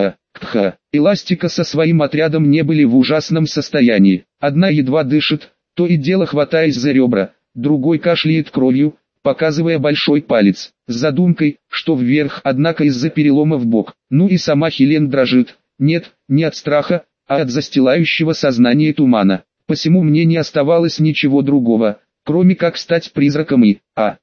кха». Эластика со своим отрядом не были в ужасном состоянии. Одна едва дышит, то и дело хватаясь за ребра, другой кашляет кровью, показывая большой палец, с задумкой, что вверх, однако из-за перелома в бок. Ну и сама Хелен дрожит, нет, не от страха, а от застилающего сознание тумана. Посему мне не оставалось ничего другого, кроме как стать призраком и,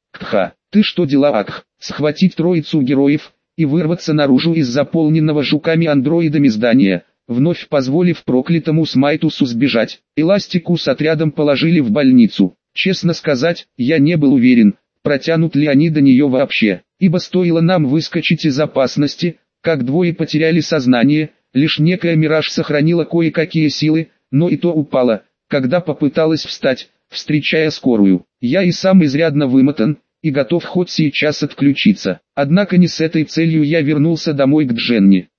ты что дела, схватить троицу героев, и вырваться наружу из заполненного жуками-андроидами здания, вновь позволив проклятому Смайтусу сбежать. Эластику с отрядом положили в больницу. Честно сказать, я не был уверен, протянут ли они до нее вообще, ибо стоило нам выскочить из опасности, как двое потеряли сознание, лишь некая Мираж сохранила кое-какие силы, но и то упала, когда попыталась встать, встречая скорую. Я и сам изрядно вымотан, и готов хоть сейчас отключиться. Однако не с этой целью я вернулся домой к Дженни.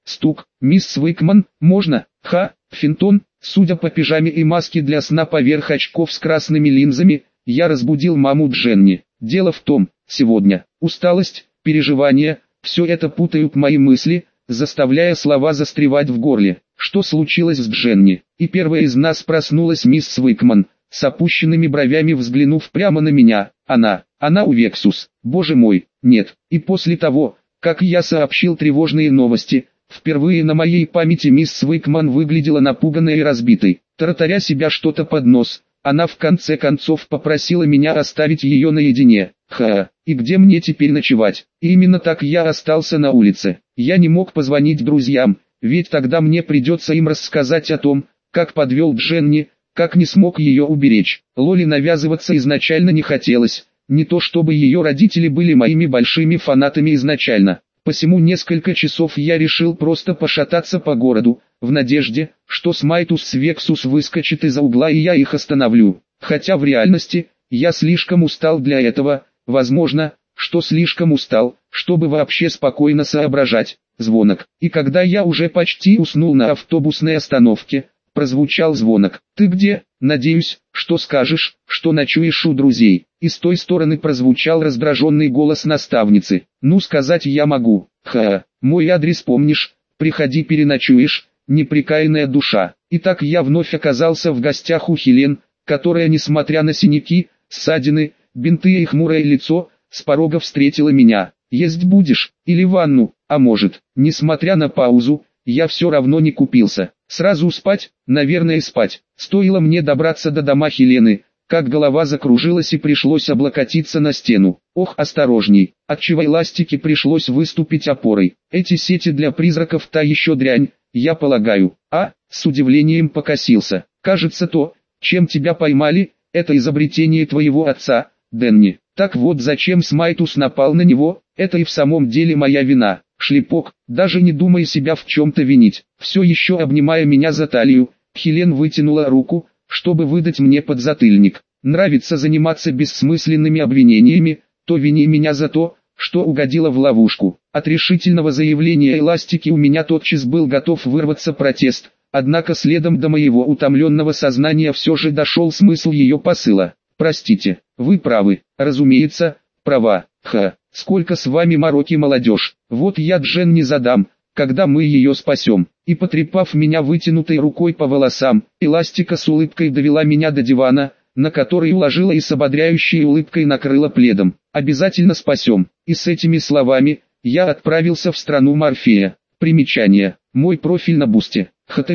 Стук. «Мисс Уикман, можно?» Финтон, судя по пижаме и маске для сна поверх очков с красными линзами, я разбудил маму Дженни. Дело в том, сегодня, усталость, переживания, все это путают мои мысли, заставляя слова застревать в горле. Что случилось с Дженни? И первая из нас проснулась мисс Уикман, с опущенными бровями взглянув прямо на меня. Она у Вексус. Боже мой, нет. И после того, как я сообщил тревожные новости, впервые на моей памяти мисс Уикман выглядела напуганной и разбитой. Тараторя себя что-то под нос, она в конце концов попросила меня оставить ее наедине. И где мне теперь ночевать? И именно так я остался на улице. Я не мог позвонить друзьям, ведь тогда мне придется им рассказать о том, как подвел Дженни, как не смог ее уберечь. Лоле навязываться изначально не хотелось, не то чтобы ее родители были моими большими фанатами изначально. Посему несколько часов я решил просто пошататься по городу, в надежде, что Смайтус с Вексус выскочит из-за угла и я их остановлю. Хотя в реальности, я слишком устал для этого, возможно, что слишком устал, чтобы вообще спокойно соображать. Звонок. И когда я уже почти уснул на автобусной остановке, прозвучал звонок. «Ты где? Надеюсь, что скажешь, что ночуешь у друзей». И с той стороны прозвучал раздраженный голос наставницы. «Ну сказать я могу. Мой адрес помнишь? Приходи переночуешь, неприкаянная душа». Итак, я вновь оказался в гостях у Хелен, которая, несмотря на синяки, ссадины, бинты и хмурое лицо, с порога встретила меня. «Есть будешь? Или ванну? А может?» Несмотря на паузу, я все равно не купился. Сразу спать? Наверное, спать. Стоило мне добраться до дома Хелены, как голова закружилась и пришлось облокотиться на стену. Ох, осторожней, отчего эластике пришлось выступить опорой. Эти сети для призраков та еще дрянь, я полагаю. С удивлением покосился. Кажется, то, чем тебя поймали, это изобретение твоего отца, Дэнни. Так вот зачем Смайтус напал на него, это и в самом деле моя вина. Шлепок, даже не думая себя в чем-то винить. Все еще обнимая меня за талию, Хелен вытянула руку, чтобы выдать мне подзатыльник. Нравится заниматься бессмысленными обвинениями, то вини меня за то, что угодила в ловушку. От решительного заявления эластики у меня тотчас был готов вырваться протест, однако следом до моего утомленного сознания все же дошел смысл ее посыла. Простите, вы правы, разумеется, права. Сколько с вами мороки, молодежь. Вот я Дженни задам, когда мы ее спасем. И потрепав меня вытянутой рукой по волосам, эластика с улыбкой довела меня до дивана, на который уложила и с ободряющей улыбкой накрыла пледом. Обязательно спасем. И с этими словами, я отправился в страну Морфея. Примечание. Мой профиль на Бусте.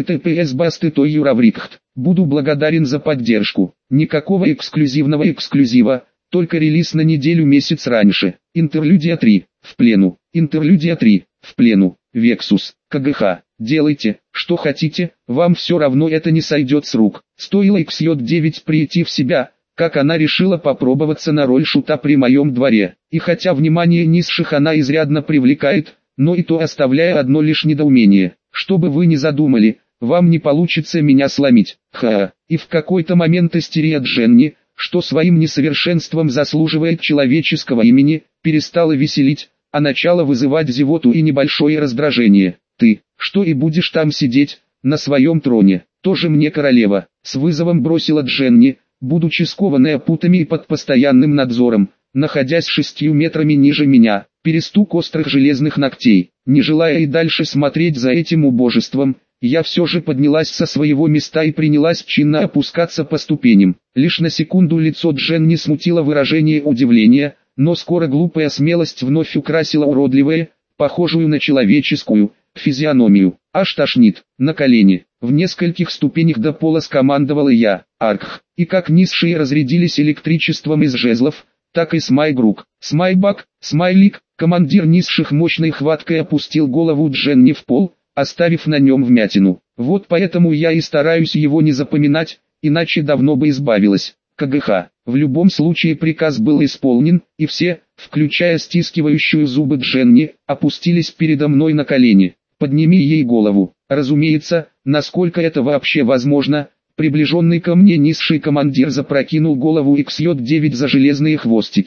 https://bastet.io/. Буду благодарен за поддержку. Никакого эксклюзивного эксклюзива, только релиз на неделю-месяц раньше. Интерлюдия 3. В плену. Интерлюдия 3. В плену. Вексус. КГХ. Делайте, что хотите, вам все равно это не сойдет с рук. Стоило XJ9 прийти в себя, как она решила попробоваться на роль шута при моем дворе. И хотя внимание низших она изрядно привлекает, но и то оставляя одно лишь недоумение. Что бы вы ни задумали, вам не получится меня сломить. И в какой-то момент истерия Дженни, что своим несовершенством заслуживает человеческого имени, перестала веселить, а начала вызывать зевоту и небольшое раздражение. «Ты, что и будешь там сидеть, на своем троне, тоже мне королева», с вызовом бросила Дженни, будучи скованная путами и под постоянным надзором, находясь 6 метрами ниже меня. Перестук острых железных ногтей. Не желая и дальше смотреть за этим убожеством, я все же поднялась со своего места и принялась чинно опускаться по ступеням. Лишь на секунду лицо Дженни смутило выражение удивления, но скоро глупая смелость вновь украсила уродливое, похожую на человеческую, физиономию. Аж тошнит. На колени, в нескольких ступенях до пола скомандовала я. Арх. И как низшие разрядились электричеством из жезлов, так и Смайгрук, Смайбак, Смайлик, командир низших мощной хваткой опустил голову Дженни в пол, оставив на нем вмятину. Вот поэтому я и стараюсь его не запоминать, иначе давно бы избавилась. КГХ. В любом случае приказ был исполнен, и все, включая стискивающую зубы Дженни, опустились передо мной на колени. Подними ей голову. Разумеется, насколько это вообще возможно, приближенный ко мне низший командир запрокинул голову XJ9 за железные хвостики.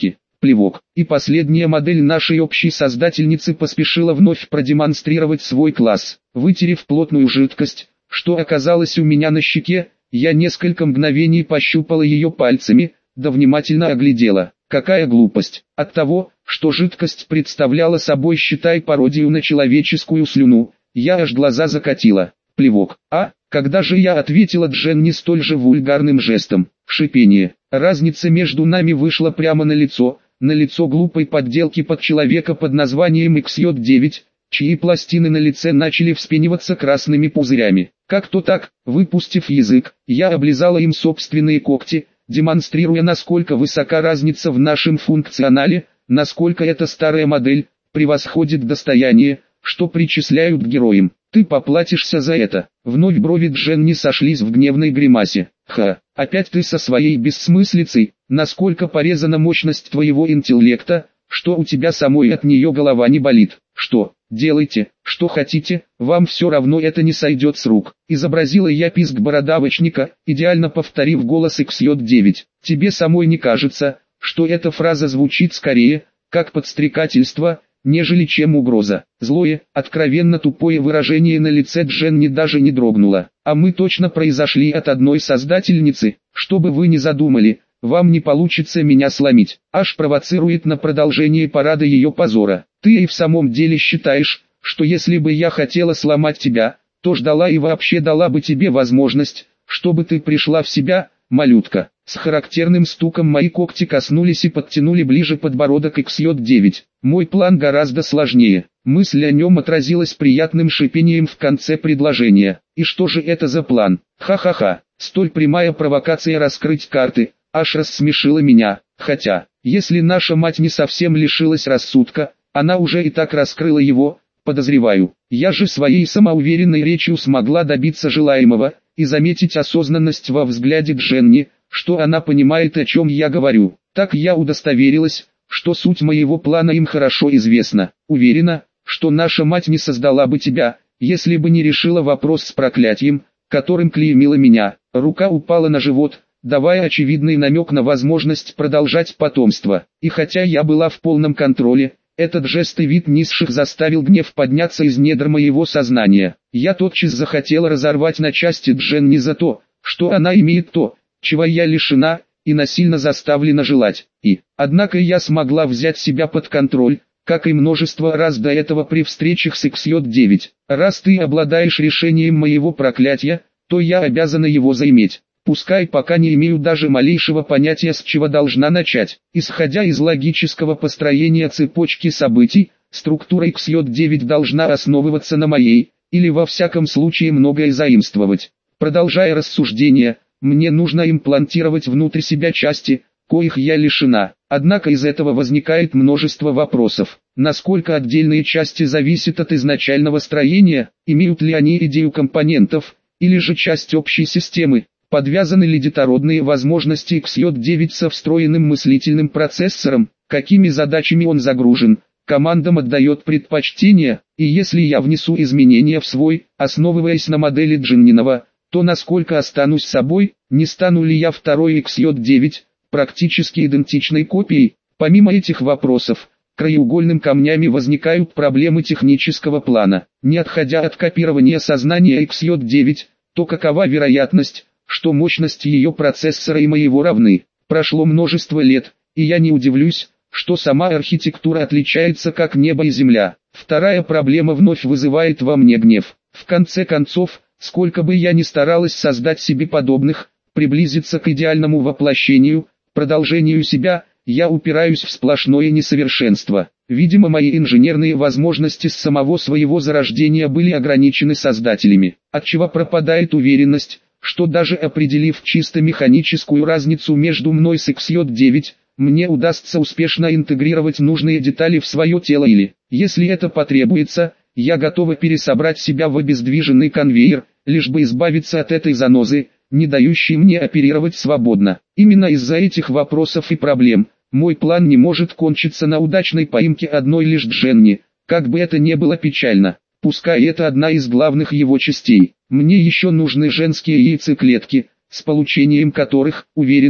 Плевок. И последняя модель нашей общей создательницы поспешила вновь продемонстрировать свой класс. Вытерев плотную жидкость, что оказалось у меня на щеке, я несколько мгновений пощупала ее пальцами, да внимательно оглядела. Какая глупость! От того, что жидкость представляла собой, считай, пародию на человеческую слюну, я аж глаза закатила. Плевок. Когда же я ответила Дженни столь же вульгарным жестом? Шипение. Разница между нами вышла прямо на лицо глупой подделки под человека под названием XJ9, чьи пластины на лице начали вспениваться красными пузырями. Как-то так, выпустив язык, я облизала им собственные когти, демонстрируя, насколько высока разница в нашем функционале, насколько эта старая модель превосходит достояние, что причисляют к героям. Ты поплатишься за это. Вновь брови Дженни сошлись в гневной гримасе. Опять ты со своей бессмыслицей, насколько порезана мощность твоего интеллекта, что у тебя самой от нее голова не болит. Что, делайте, что хотите, вам все равно это не сойдет с рук. Изобразила я писк бородавочника, идеально повторив голос XJ9. Тебе самой не кажется, что эта фраза звучит скорее, как подстрекательство, нежели чем угроза? Злое, откровенно тупое выражение на лице Дженни даже не дрогнуло. А мы точно произошли от одной создательницы, что бы вы ни задумали, вам не получится меня сломить. Аж провоцирует на продолжение парада ее позора. Ты и в самом деле считаешь, что если бы я хотела сломать тебя, то ждала и вообще дала бы тебе возможность, чтобы ты пришла в себя, малютка. С характерным стуком мои когти коснулись и подтянули ближе подбородок XJ9. Мой план гораздо сложнее. Мысль о нем отразилась приятным шипением в конце предложения. И что же это за план? Ха-ха-ха. Столь прямая провокация раскрыть карты, аж рассмешила меня. Хотя, если наша мать не совсем лишилась рассудка, она уже и так раскрыла его, подозреваю. Я же своей самоуверенной речью смогла добиться желаемого, и заметить осознанность во взгляде Дженни, что она понимает, о чем я говорю. Так я удостоверилась, что суть моего плана им хорошо известна. Уверена, что наша мать не создала бы тебя, если бы не решила вопрос с проклятием, которым клеймила меня. Рука упала на живот, давая очевидный намек на возможность продолжать потомство. И хотя я была в полном контроле, этот жест и вид низших заставил гнев подняться из недр моего сознания. Я тотчас захотела разорвать на части Дженни за то, что она имеет то, чего я лишена, и насильно заставлена желать. Однако я смогла взять себя под контроль, как и множество раз до этого при встречах с XJ9. Раз ты обладаешь решением моего проклятия, то я обязана его заиметь. Пускай пока не имею даже малейшего понятия, с чего должна начать. Исходя из логического построения цепочки событий, структура XJ9 должна основываться на моей, или во всяком случае многое заимствовать. Продолжая рассуждение, мне нужно имплантировать внутрь себя части, коих я лишена. Однако из этого возникает множество вопросов. Насколько отдельные части зависят от изначального строения, имеют ли они идею компонентов, или же часть общей системы? Подвязаны ли детородные возможности XJ9 со встроенным мыслительным процессором, какими задачами он загружен, командам отдает предпочтение, и если я внесу изменения в свой, основываясь на модели Дженнинова, то насколько останусь собой, не стану ли я второй XJ9, практически идентичной копией? Помимо этих вопросов, краеугольным камнями возникают проблемы технического плана. Не отходя от копирования сознания XJ9, то какова вероятность, что мощности ее процессора и моего равны? Прошло множество лет, и я не удивлюсь, что сама архитектура отличается как небо и земля. Вторая проблема вновь вызывает во мне гнев. В конце концов, сколько бы я ни старалась создать себе подобных, приблизиться к идеальному воплощению, продолжению себя, я упираюсь в сплошное несовершенство. Видимо, мои инженерные возможности с самого своего зарождения были ограничены создателями, отчего пропадает уверенность, что даже определив чисто механическую разницу между мной с XJ9, мне удастся успешно интегрировать нужные детали в свое тело или, если это потребуется, я готова пересобрать себя в обездвиженный конвейер, лишь бы избавиться от этой занозы, не дающей мне оперировать свободно. Именно из-за этих вопросов и проблем, мой план не может кончиться на удачной поимке одной лишь Дженни, как бы это ни было печально. Пускай это одна из главных его частей. Мне еще нужны женские яйцеклетки, с получением которых, уверена,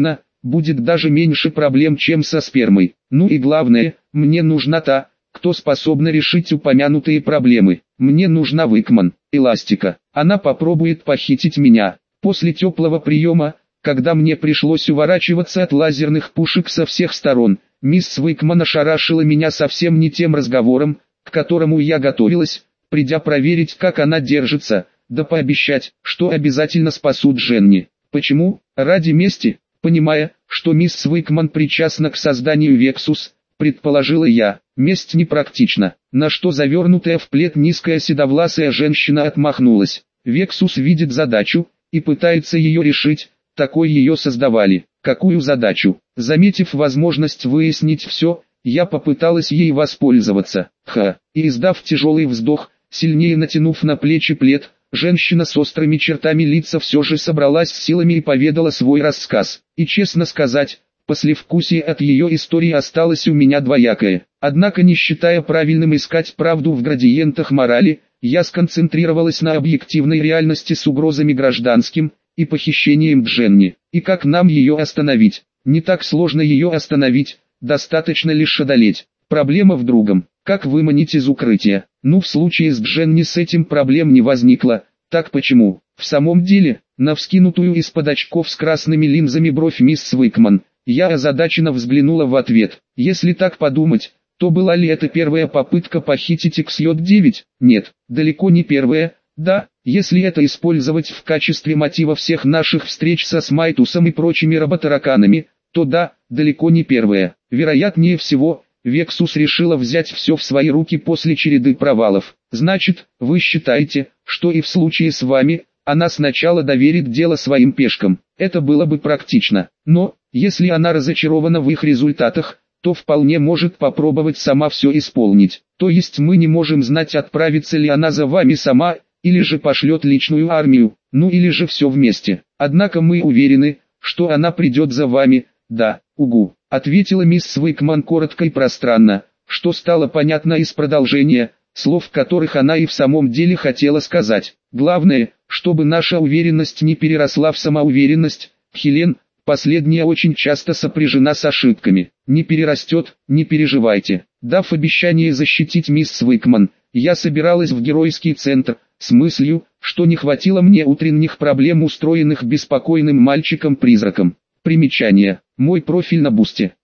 будет даже меньше проблем, чем со спермой. Ну и главное, мне нужна та, кто способна решить упомянутые проблемы. Мне нужна Выкман, эластика. Она попробует похитить меня. После теплого приема, когда мне пришлось уворачиваться от лазерных пушек со всех сторон, мисс Выкман ошарашила меня совсем не тем разговором, к которому я готовилась, придя проверить, как она держится, да пообещать, что обязательно спасут Дженни. Почему? Ради мести? Понимая, что мисс Выкман причастна к созданию Вексус, предположила я. Месть непрактична, на что завернутая в плед низкая седовласая женщина отмахнулась. Вексус видит задачу и пытается ее решить, такой ее создавали. Какую задачу? Заметив возможность выяснить все, я попыталась ей воспользоваться. И издав тяжелый вздох, сильнее натянув на плечи плед, женщина с острыми чертами лица все же собралась с силами и поведала свой рассказ. И честно сказать, послевкусие от ее истории осталось у меня двоякое. Однако, не считая правильным искать правду в градиентах морали, я сконцентрировалась на объективной реальности с угрозами гражданским и похищением Дженни. И как нам ее остановить? Не так сложно ее остановить, достаточно лишь одолеть. Проблема в другом. Как выманить из укрытия? Ну, в случае с Дженни с этим проблем не возникло. Так почему? В самом деле, на вскинутую из-под очков с красными линзами бровь мисс Выкман, я озадаченно взглянула в ответ. Если так подумать, то была ли это первая попытка похитить XJ-9? Нет, далеко не первая. Да, если это использовать в качестве мотива всех наших встреч со Смайтусом и прочими роботараканами, то да, далеко не первая. Вероятнее всего, Вексус решила взять все в свои руки после череды провалов. Значит, вы считаете, что и в случае с вами, она сначала доверит дело своим пешкам. Это было бы практично. Но, если она разочарована в их результатах, то вполне может попробовать сама все исполнить. То есть мы не можем знать, отправится ли она за вами сама, или же пошлет личную армию, ну или же все вместе. Однако мы уверены, что она придет за вами. Да, угу, ответила мисс Выкман коротко и пространно, что стало понятно из продолжения, слов которых она и в самом деле хотела сказать. Главное, чтобы наша уверенность не переросла в самоуверенность, Хелен, последняя очень часто сопряжена с ошибками. Не перерастет, не переживайте. Дав обещание защитить мисс Выкман, я собиралась в геройский центр, с мыслью, что не хватило мне утренних проблем, устроенных беспокойным мальчиком-призраком. Примечание. Мой профиль на Бусте.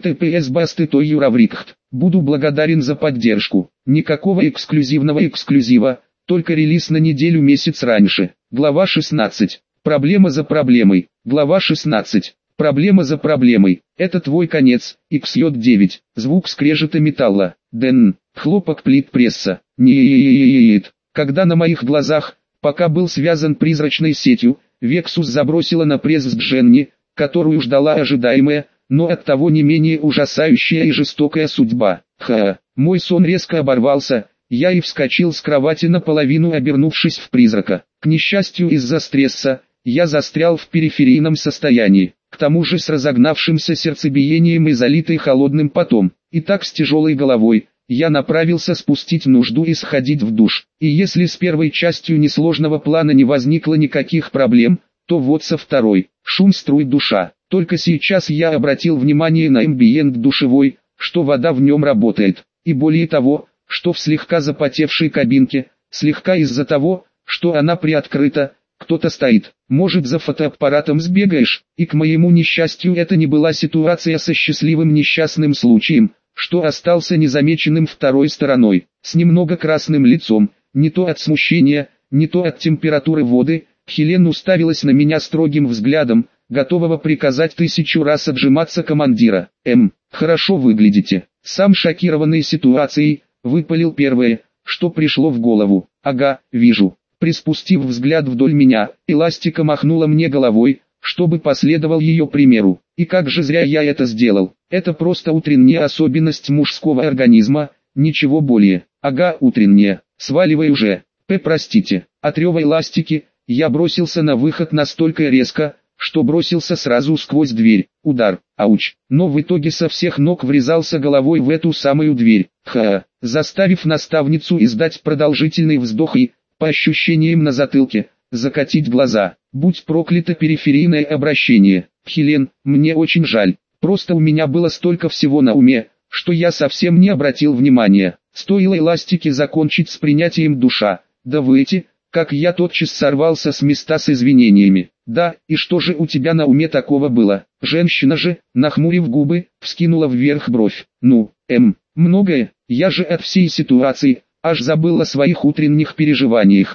https://basty.ravrikt. Буду благодарен за поддержку. Никакого эксклюзивного эксклюзива, только релиз на неделю-месяц раньше. Глава 16. Проблема за проблемой. Глава 16. Проблема за проблемой. Это твой конец, XJ-9. Звук скрежета металла. Дэн. Хлопок плит пресса. Нет. Когда на моих глазах, пока был связан призрачной сетью, Вексус забросила на пресс с Дженни, которую ждала ожидаемая, но оттого не менее ужасающая и жестокая судьба. Мой сон резко оборвался, я и вскочил с кровати, наполовину обернувшись в призрака. К несчастью, из-за стресса, я застрял в периферийном состоянии, к тому же с разогнавшимся сердцебиением и залитой холодным потом. И так с тяжелой головой, я направился спустить нужду и сходить в душ. И если с первой частью несложного плана не возникло никаких проблем, то вот со второй, шум струй душа. Только сейчас я обратил внимание на эмбиент душевой, что вода в нем работает. И более того, что в слегка запотевшей кабинке, слегка из-за того, что она приоткрыта, кто-то стоит. Может, за фотоаппаратом сбегаешь? И к моему несчастью, это не была ситуация со счастливым несчастным случаем, что остался незамеченным второй стороной. С немного красным лицом, не то от смущения, не то от температуры воды, Хелен уставилась на меня строгим взглядом, готового приказать 1000 раз отжиматься командира. Хорошо выглядите. Сам шокированный ситуацией, выпалил первое, что пришло в голову. Ага, вижу. Приспустив взгляд вдоль меня, эластика махнула мне головой, чтобы последовал ее примеру. И как же зря я это сделал. Это просто утренняя особенность мужского организма, ничего более. Ага, утренняя. Сваливай уже. Простите. От рева эластики, я бросился на выход настолько резко, что бросился сразу сквозь дверь. Удар, ауч. Но в итоге со всех ног врезался головой в эту самую дверь. Заставив наставницу издать продолжительный вздох и, по ощущениям на затылке, закатить глаза. Будь проклято периферийное обращение. Хелен, мне очень жаль. Просто у меня было столько всего на уме, что я совсем не обратил внимания. Стоило эластике закончить с принятием душа. Да выйти, как я тотчас сорвался с места с извинениями. Да, и что же у тебя на уме такого было? Женщина же, нахмурив губы, вскинула вверх бровь. Ну, многое, я же от всей ситуации, аж забыл о своих утренних переживаниях.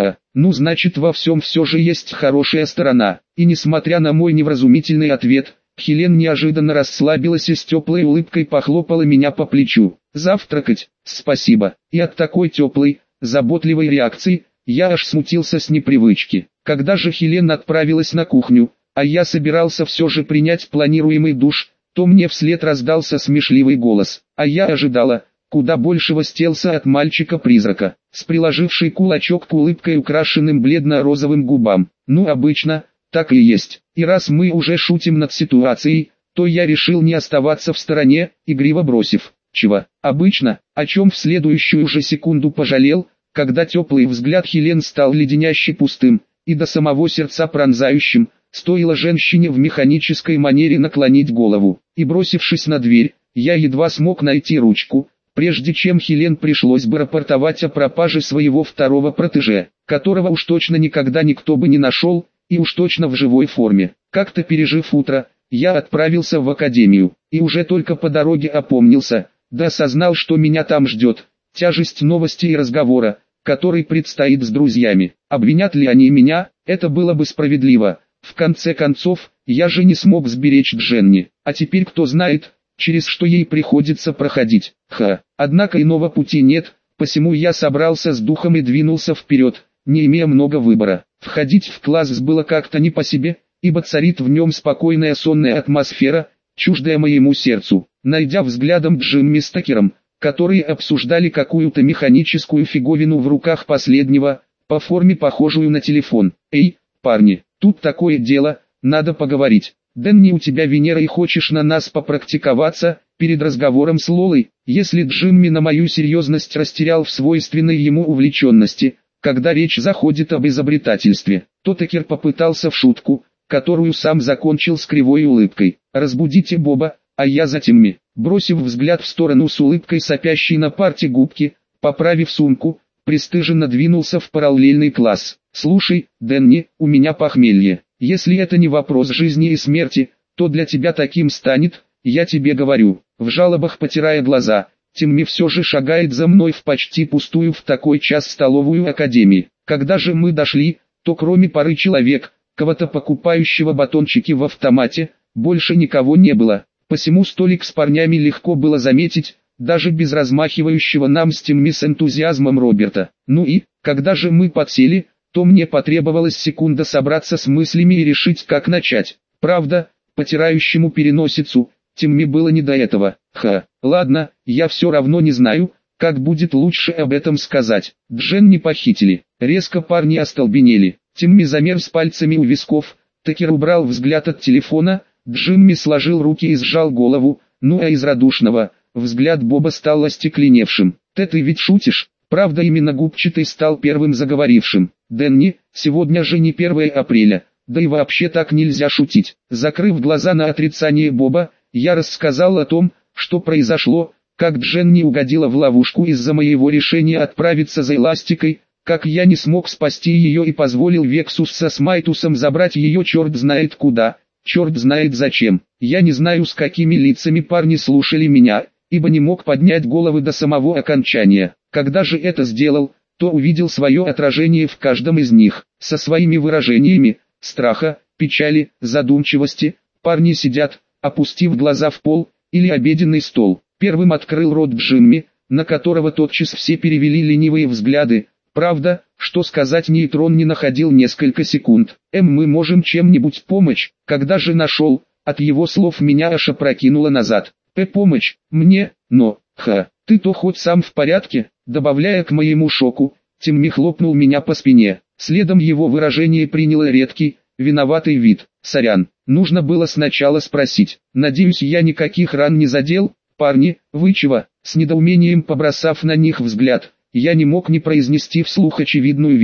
Ну значит во всем все же есть хорошая сторона. И несмотря на мой невразумительный ответ, Хелен неожиданно расслабилась и с теплой улыбкой похлопала меня по плечу. Завтракать, спасибо. И от такой теплой, заботливой реакции, я аж смутился с непривычки. Когда же Хелен отправилась на кухню, а я собирался все же принять планируемый душ, то мне вслед раздался смешливый голос. А я ожидала куда большего стелса от мальчика-призрака, с приложившей кулачок к улыбкой украшенным бледно-розовым губам. Ну обычно, так и есть. И раз мы уже шутим над ситуацией, то я решил не оставаться в стороне, игриво бросив. Чего? Обычно, о чем в следующую же секунду пожалел, когда теплый взгляд Хелен стал леденяще пустым, и до самого сердца пронзающим, стоило женщине в механической манере наклонить голову. И бросившись на дверь, я едва смог найти ручку, прежде чем Хелен пришлось бы рапортовать о пропаже своего второго протеже, которого уж точно никогда никто бы не нашел, и уж точно в живой форме. Как-то пережив утро, я отправился в академию, и уже только по дороге опомнился, да осознал, что меня там ждет. Тяжесть новости и разговора, который предстоит с друзьями. Обвинят ли они меня, это было бы справедливо. В конце концов, я же не смог сберечь Дженни, а теперь кто знает, через что ей приходится проходить. Однако иного пути нет, посему я собрался с духом и двинулся вперед, не имея много выбора. Входить в класс было как-то не по себе, ибо царит в нем спокойная сонная атмосфера, чуждая моему сердцу. Найдя взглядом Джимми с Такером, которые обсуждали какую-то механическую фиговину в руках последнего, по форме похожую на телефон. «Эй, парни, тут такое дело, надо поговорить. Дэнни, у тебя Венера и хочешь на нас попрактиковаться?» Перед разговором с Лолой, если Джимми на мою серьезность растерял в свойственной ему увлеченности, когда речь заходит об изобретательстве, то Такер попытался в шутку, которую сам закончил с кривой улыбкой. «Разбудите Боба, а я за Тимми». Бросив взгляд в сторону с улыбкой сопящей на парте губки, поправив сумку, пристыженно двинулся в параллельный класс. «Слушай, Дэнни, у меня похмелье. Если это не вопрос жизни и смерти, то для тебя таким станет, я тебе говорю». В жалобах потирая глаза, Тимми все же шагает за мной в почти пустую в такой час столовую академии. Когда же мы дошли, то кроме пары человек, кого-то покупающего батончики в автомате, больше никого не было. Посему столик с парнями легко было заметить, даже без размахивающего нам с Тимми с энтузиазмом Роберта. Ну и, когда же мы подсели, то мне потребовалась секунда собраться с мыслями и решить, как начать. Правда, потирающему переносицу, Тимми было не до этого. Ладно, я все равно не знаю, как будет лучше об этом сказать. Дженни похитили. Резко парни остолбенели. Тимми замерз пальцами у висков, Такер убрал взгляд от телефона, Джимми сложил руки и сжал голову, ну а из радушного, взгляд Боба стал остекленевшим. «Ты ведь шутишь?» Правда, именно губчатый стал первым заговорившим. «Дэнни, сегодня же не 1 апреля, да и вообще так нельзя шутить». Закрыв глаза на отрицание Боба, я рассказал о том, что произошло, как Дженни угодила в ловушку из-за моего решения отправиться за эластикой, как я не смог спасти ее и позволил Вексус со Смайтусом забрать ее черт знает куда, черт знает зачем. Я не знаю, с какими лицами парни слушали меня, ибо не мог поднять головы до самого окончания. Когда же это сделал, то увидел свое отражение в каждом из них, со своими выражениями страха, печали, задумчивости. Парни сидят, опустив глаза в пол, или обеденный стол. Первым открыл рот Джимми, на которого тотчас все перевели ленивые взгляды. Правда, что сказать нейтрон не находил несколько секунд. Мы можем чем-нибудь помочь?» Когда же нашел, от его слов меня аж опрокинуло назад. Помощь, мне, но, ты-то хоть сам в порядке?» Добавляя к моему шоку, Тимми хлопнул меня по спине. Следом его выражение приняло редкий, виноватый вид. «Сорян, нужно было сначала спросить. Надеюсь, я никаких ран не задел?» «Парни, вы чего?» С недоумением побросав на них взгляд, я не мог не произнести вслух очевидную вещь.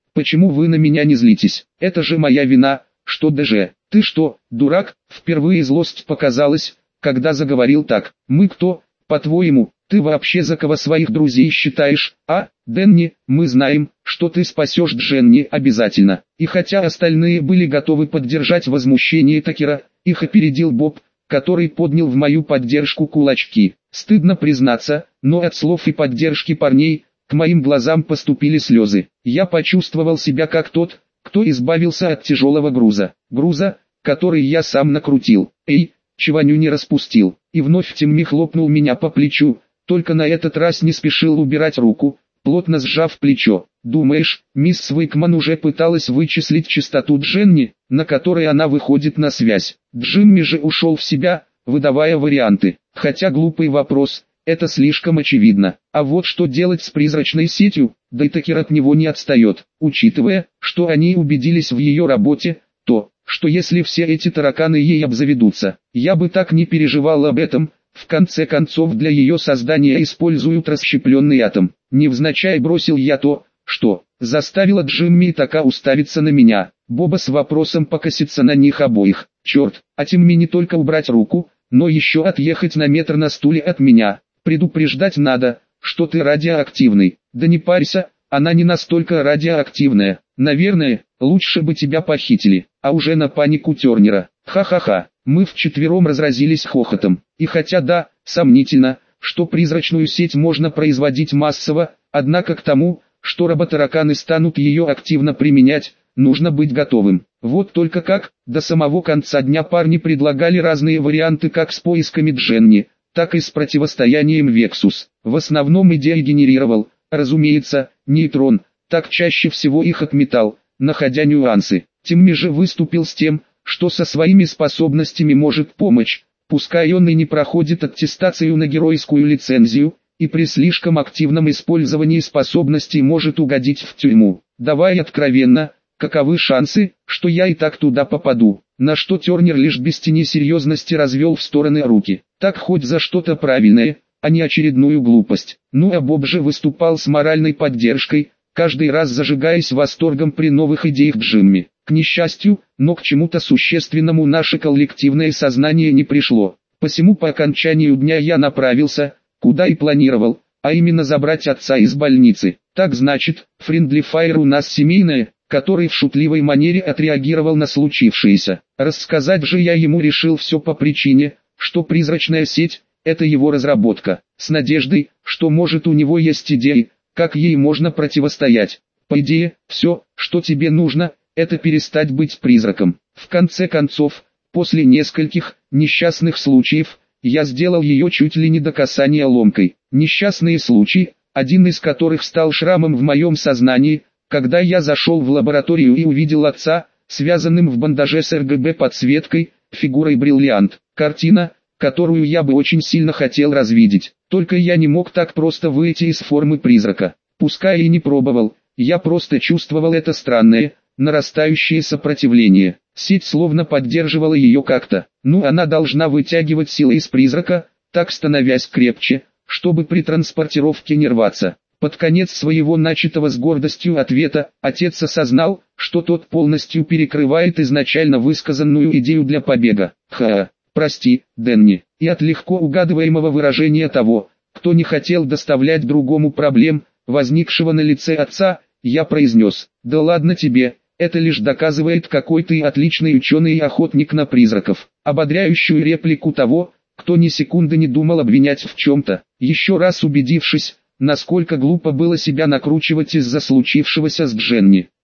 почему вы на меня не злитесь? Это же моя вина, что даже. Ты что, дурак? Впервые злость показалась, когда заговорил так. Мы кто, по-твоему? Ты вообще за кого своих друзей считаешь, а, Дэнни? Мы знаем, что ты спасешь Дженни обязательно. И хотя остальные были готовы поддержать возмущение Такера, их опередил Боб, который поднял в мою поддержку кулачки. Стыдно признаться, но от слов и поддержки парней, к моим глазам поступили слезы. Я почувствовал себя как тот, кто избавился от тяжелого груза. Груза, который я сам накрутил. Эй, чеваню не распустил. И вновь Тимми хлопнул меня по плечу, только на этот раз не спешил убирать руку, плотно сжав плечо. Думаешь, мисс Уикман уже пыталась вычислить частоту Дженни, на которой она выходит на связь? Джимми же ушел в себя, выдавая варианты. Хотя глупый вопрос, это слишком очевидно. А вот что делать с призрачной сетью, да и Такер от него не отстает. Учитывая, что они убедились в ее работе, то, что если все эти тараканы ей обзаведутся, я бы так не переживал об этом. В конце концов, для ее создания используют расщепленный атом. Невзначай бросил я то, что заставило Джимми и Така уставиться на меня. Боба с вопросом покосится на них обоих. Черт, а Тимми не только убрать руку, но еще отъехать на метр на стуле от меня. Предупреждать надо, что ты радиоактивный. Да не парься, она не настолько радиоактивная. Наверное, лучше бы тебя похитили. А уже на панику Тернера. Ха-ха-ха. Мы вчетвером разразились хохотом. И хотя да, сомнительно, что призрачную сеть можно производить массово, однако к тому, что роботараканы станут ее активно применять, нужно быть готовым. Вот только как, до самого конца дня парни предлагали разные варианты как с поисками Дженни, так и с противостоянием Вексус. В основном идея генерировал, разумеется, нейтрон, так чаще всего их отметал, находя нюансы. Тимми же выступил с тем, что со своими способностями может помочь, пускай он и не проходит аттестацию на геройскую лицензию, и при слишком активном использовании способностей может угодить в тюрьму. Давай откровенно, каковы шансы, что я и так туда попаду? На что Тернер лишь без тени серьезности развел в стороны руки. Так хоть за что-то правильное, а не очередную глупость. Ну а Боб же выступал с моральной поддержкой, каждый раз зажигаясь восторгом при новых идеях Джимми. К несчастью, но к чему-то существенному наше коллективное сознание не пришло. Посему по окончанию дня я направился, куда и планировал, а именно забрать отца из больницы. Так значит, Friendly Fire у нас семейная, который в шутливой манере отреагировал на случившееся. Рассказать же я ему решил все по причине, что призрачная сеть – это его разработка, с надеждой, что может у него есть идеи, как ей можно противостоять. По идее, все, что тебе нужно, это перестать быть призраком. В конце концов, после нескольких несчастных случаев, я сделал ее чуть ли не до касания ломкой. Несчастные случаи, один из которых стал шрамом в моем сознании, когда я зашел в лабораторию и увидел отца, связанным в бандаже с РГБ-подсветкой, фигурой бриллиант. Картина, которую я бы очень сильно хотел развидеть. Только я не мог так просто выйти из формы призрака. Пускай и не пробовал, я просто чувствовал это странное, нарастающее сопротивление. Сеть словно поддерживала ее как-то. Ну, она должна вытягивать силы из призрака, так становясь крепче, чтобы при транспортировке не рваться. Под конец своего начатого с гордостью ответа, отец осознал, что тот полностью перекрывает изначально высказанную идею для побега. Прости, Дэнни. И от легко угадываемого выражения того, кто не хотел доставлять другому проблем, возникшего на лице отца, я произнес: «Да ладно тебе, это лишь доказывает, какой ты отличный ученый и охотник на призраков». Ободряющую реплику того, кто ни секунды не думал обвинять в чем-то. Еще раз убедившись, насколько глупо было себя накручивать из-за случившегося с Дженни,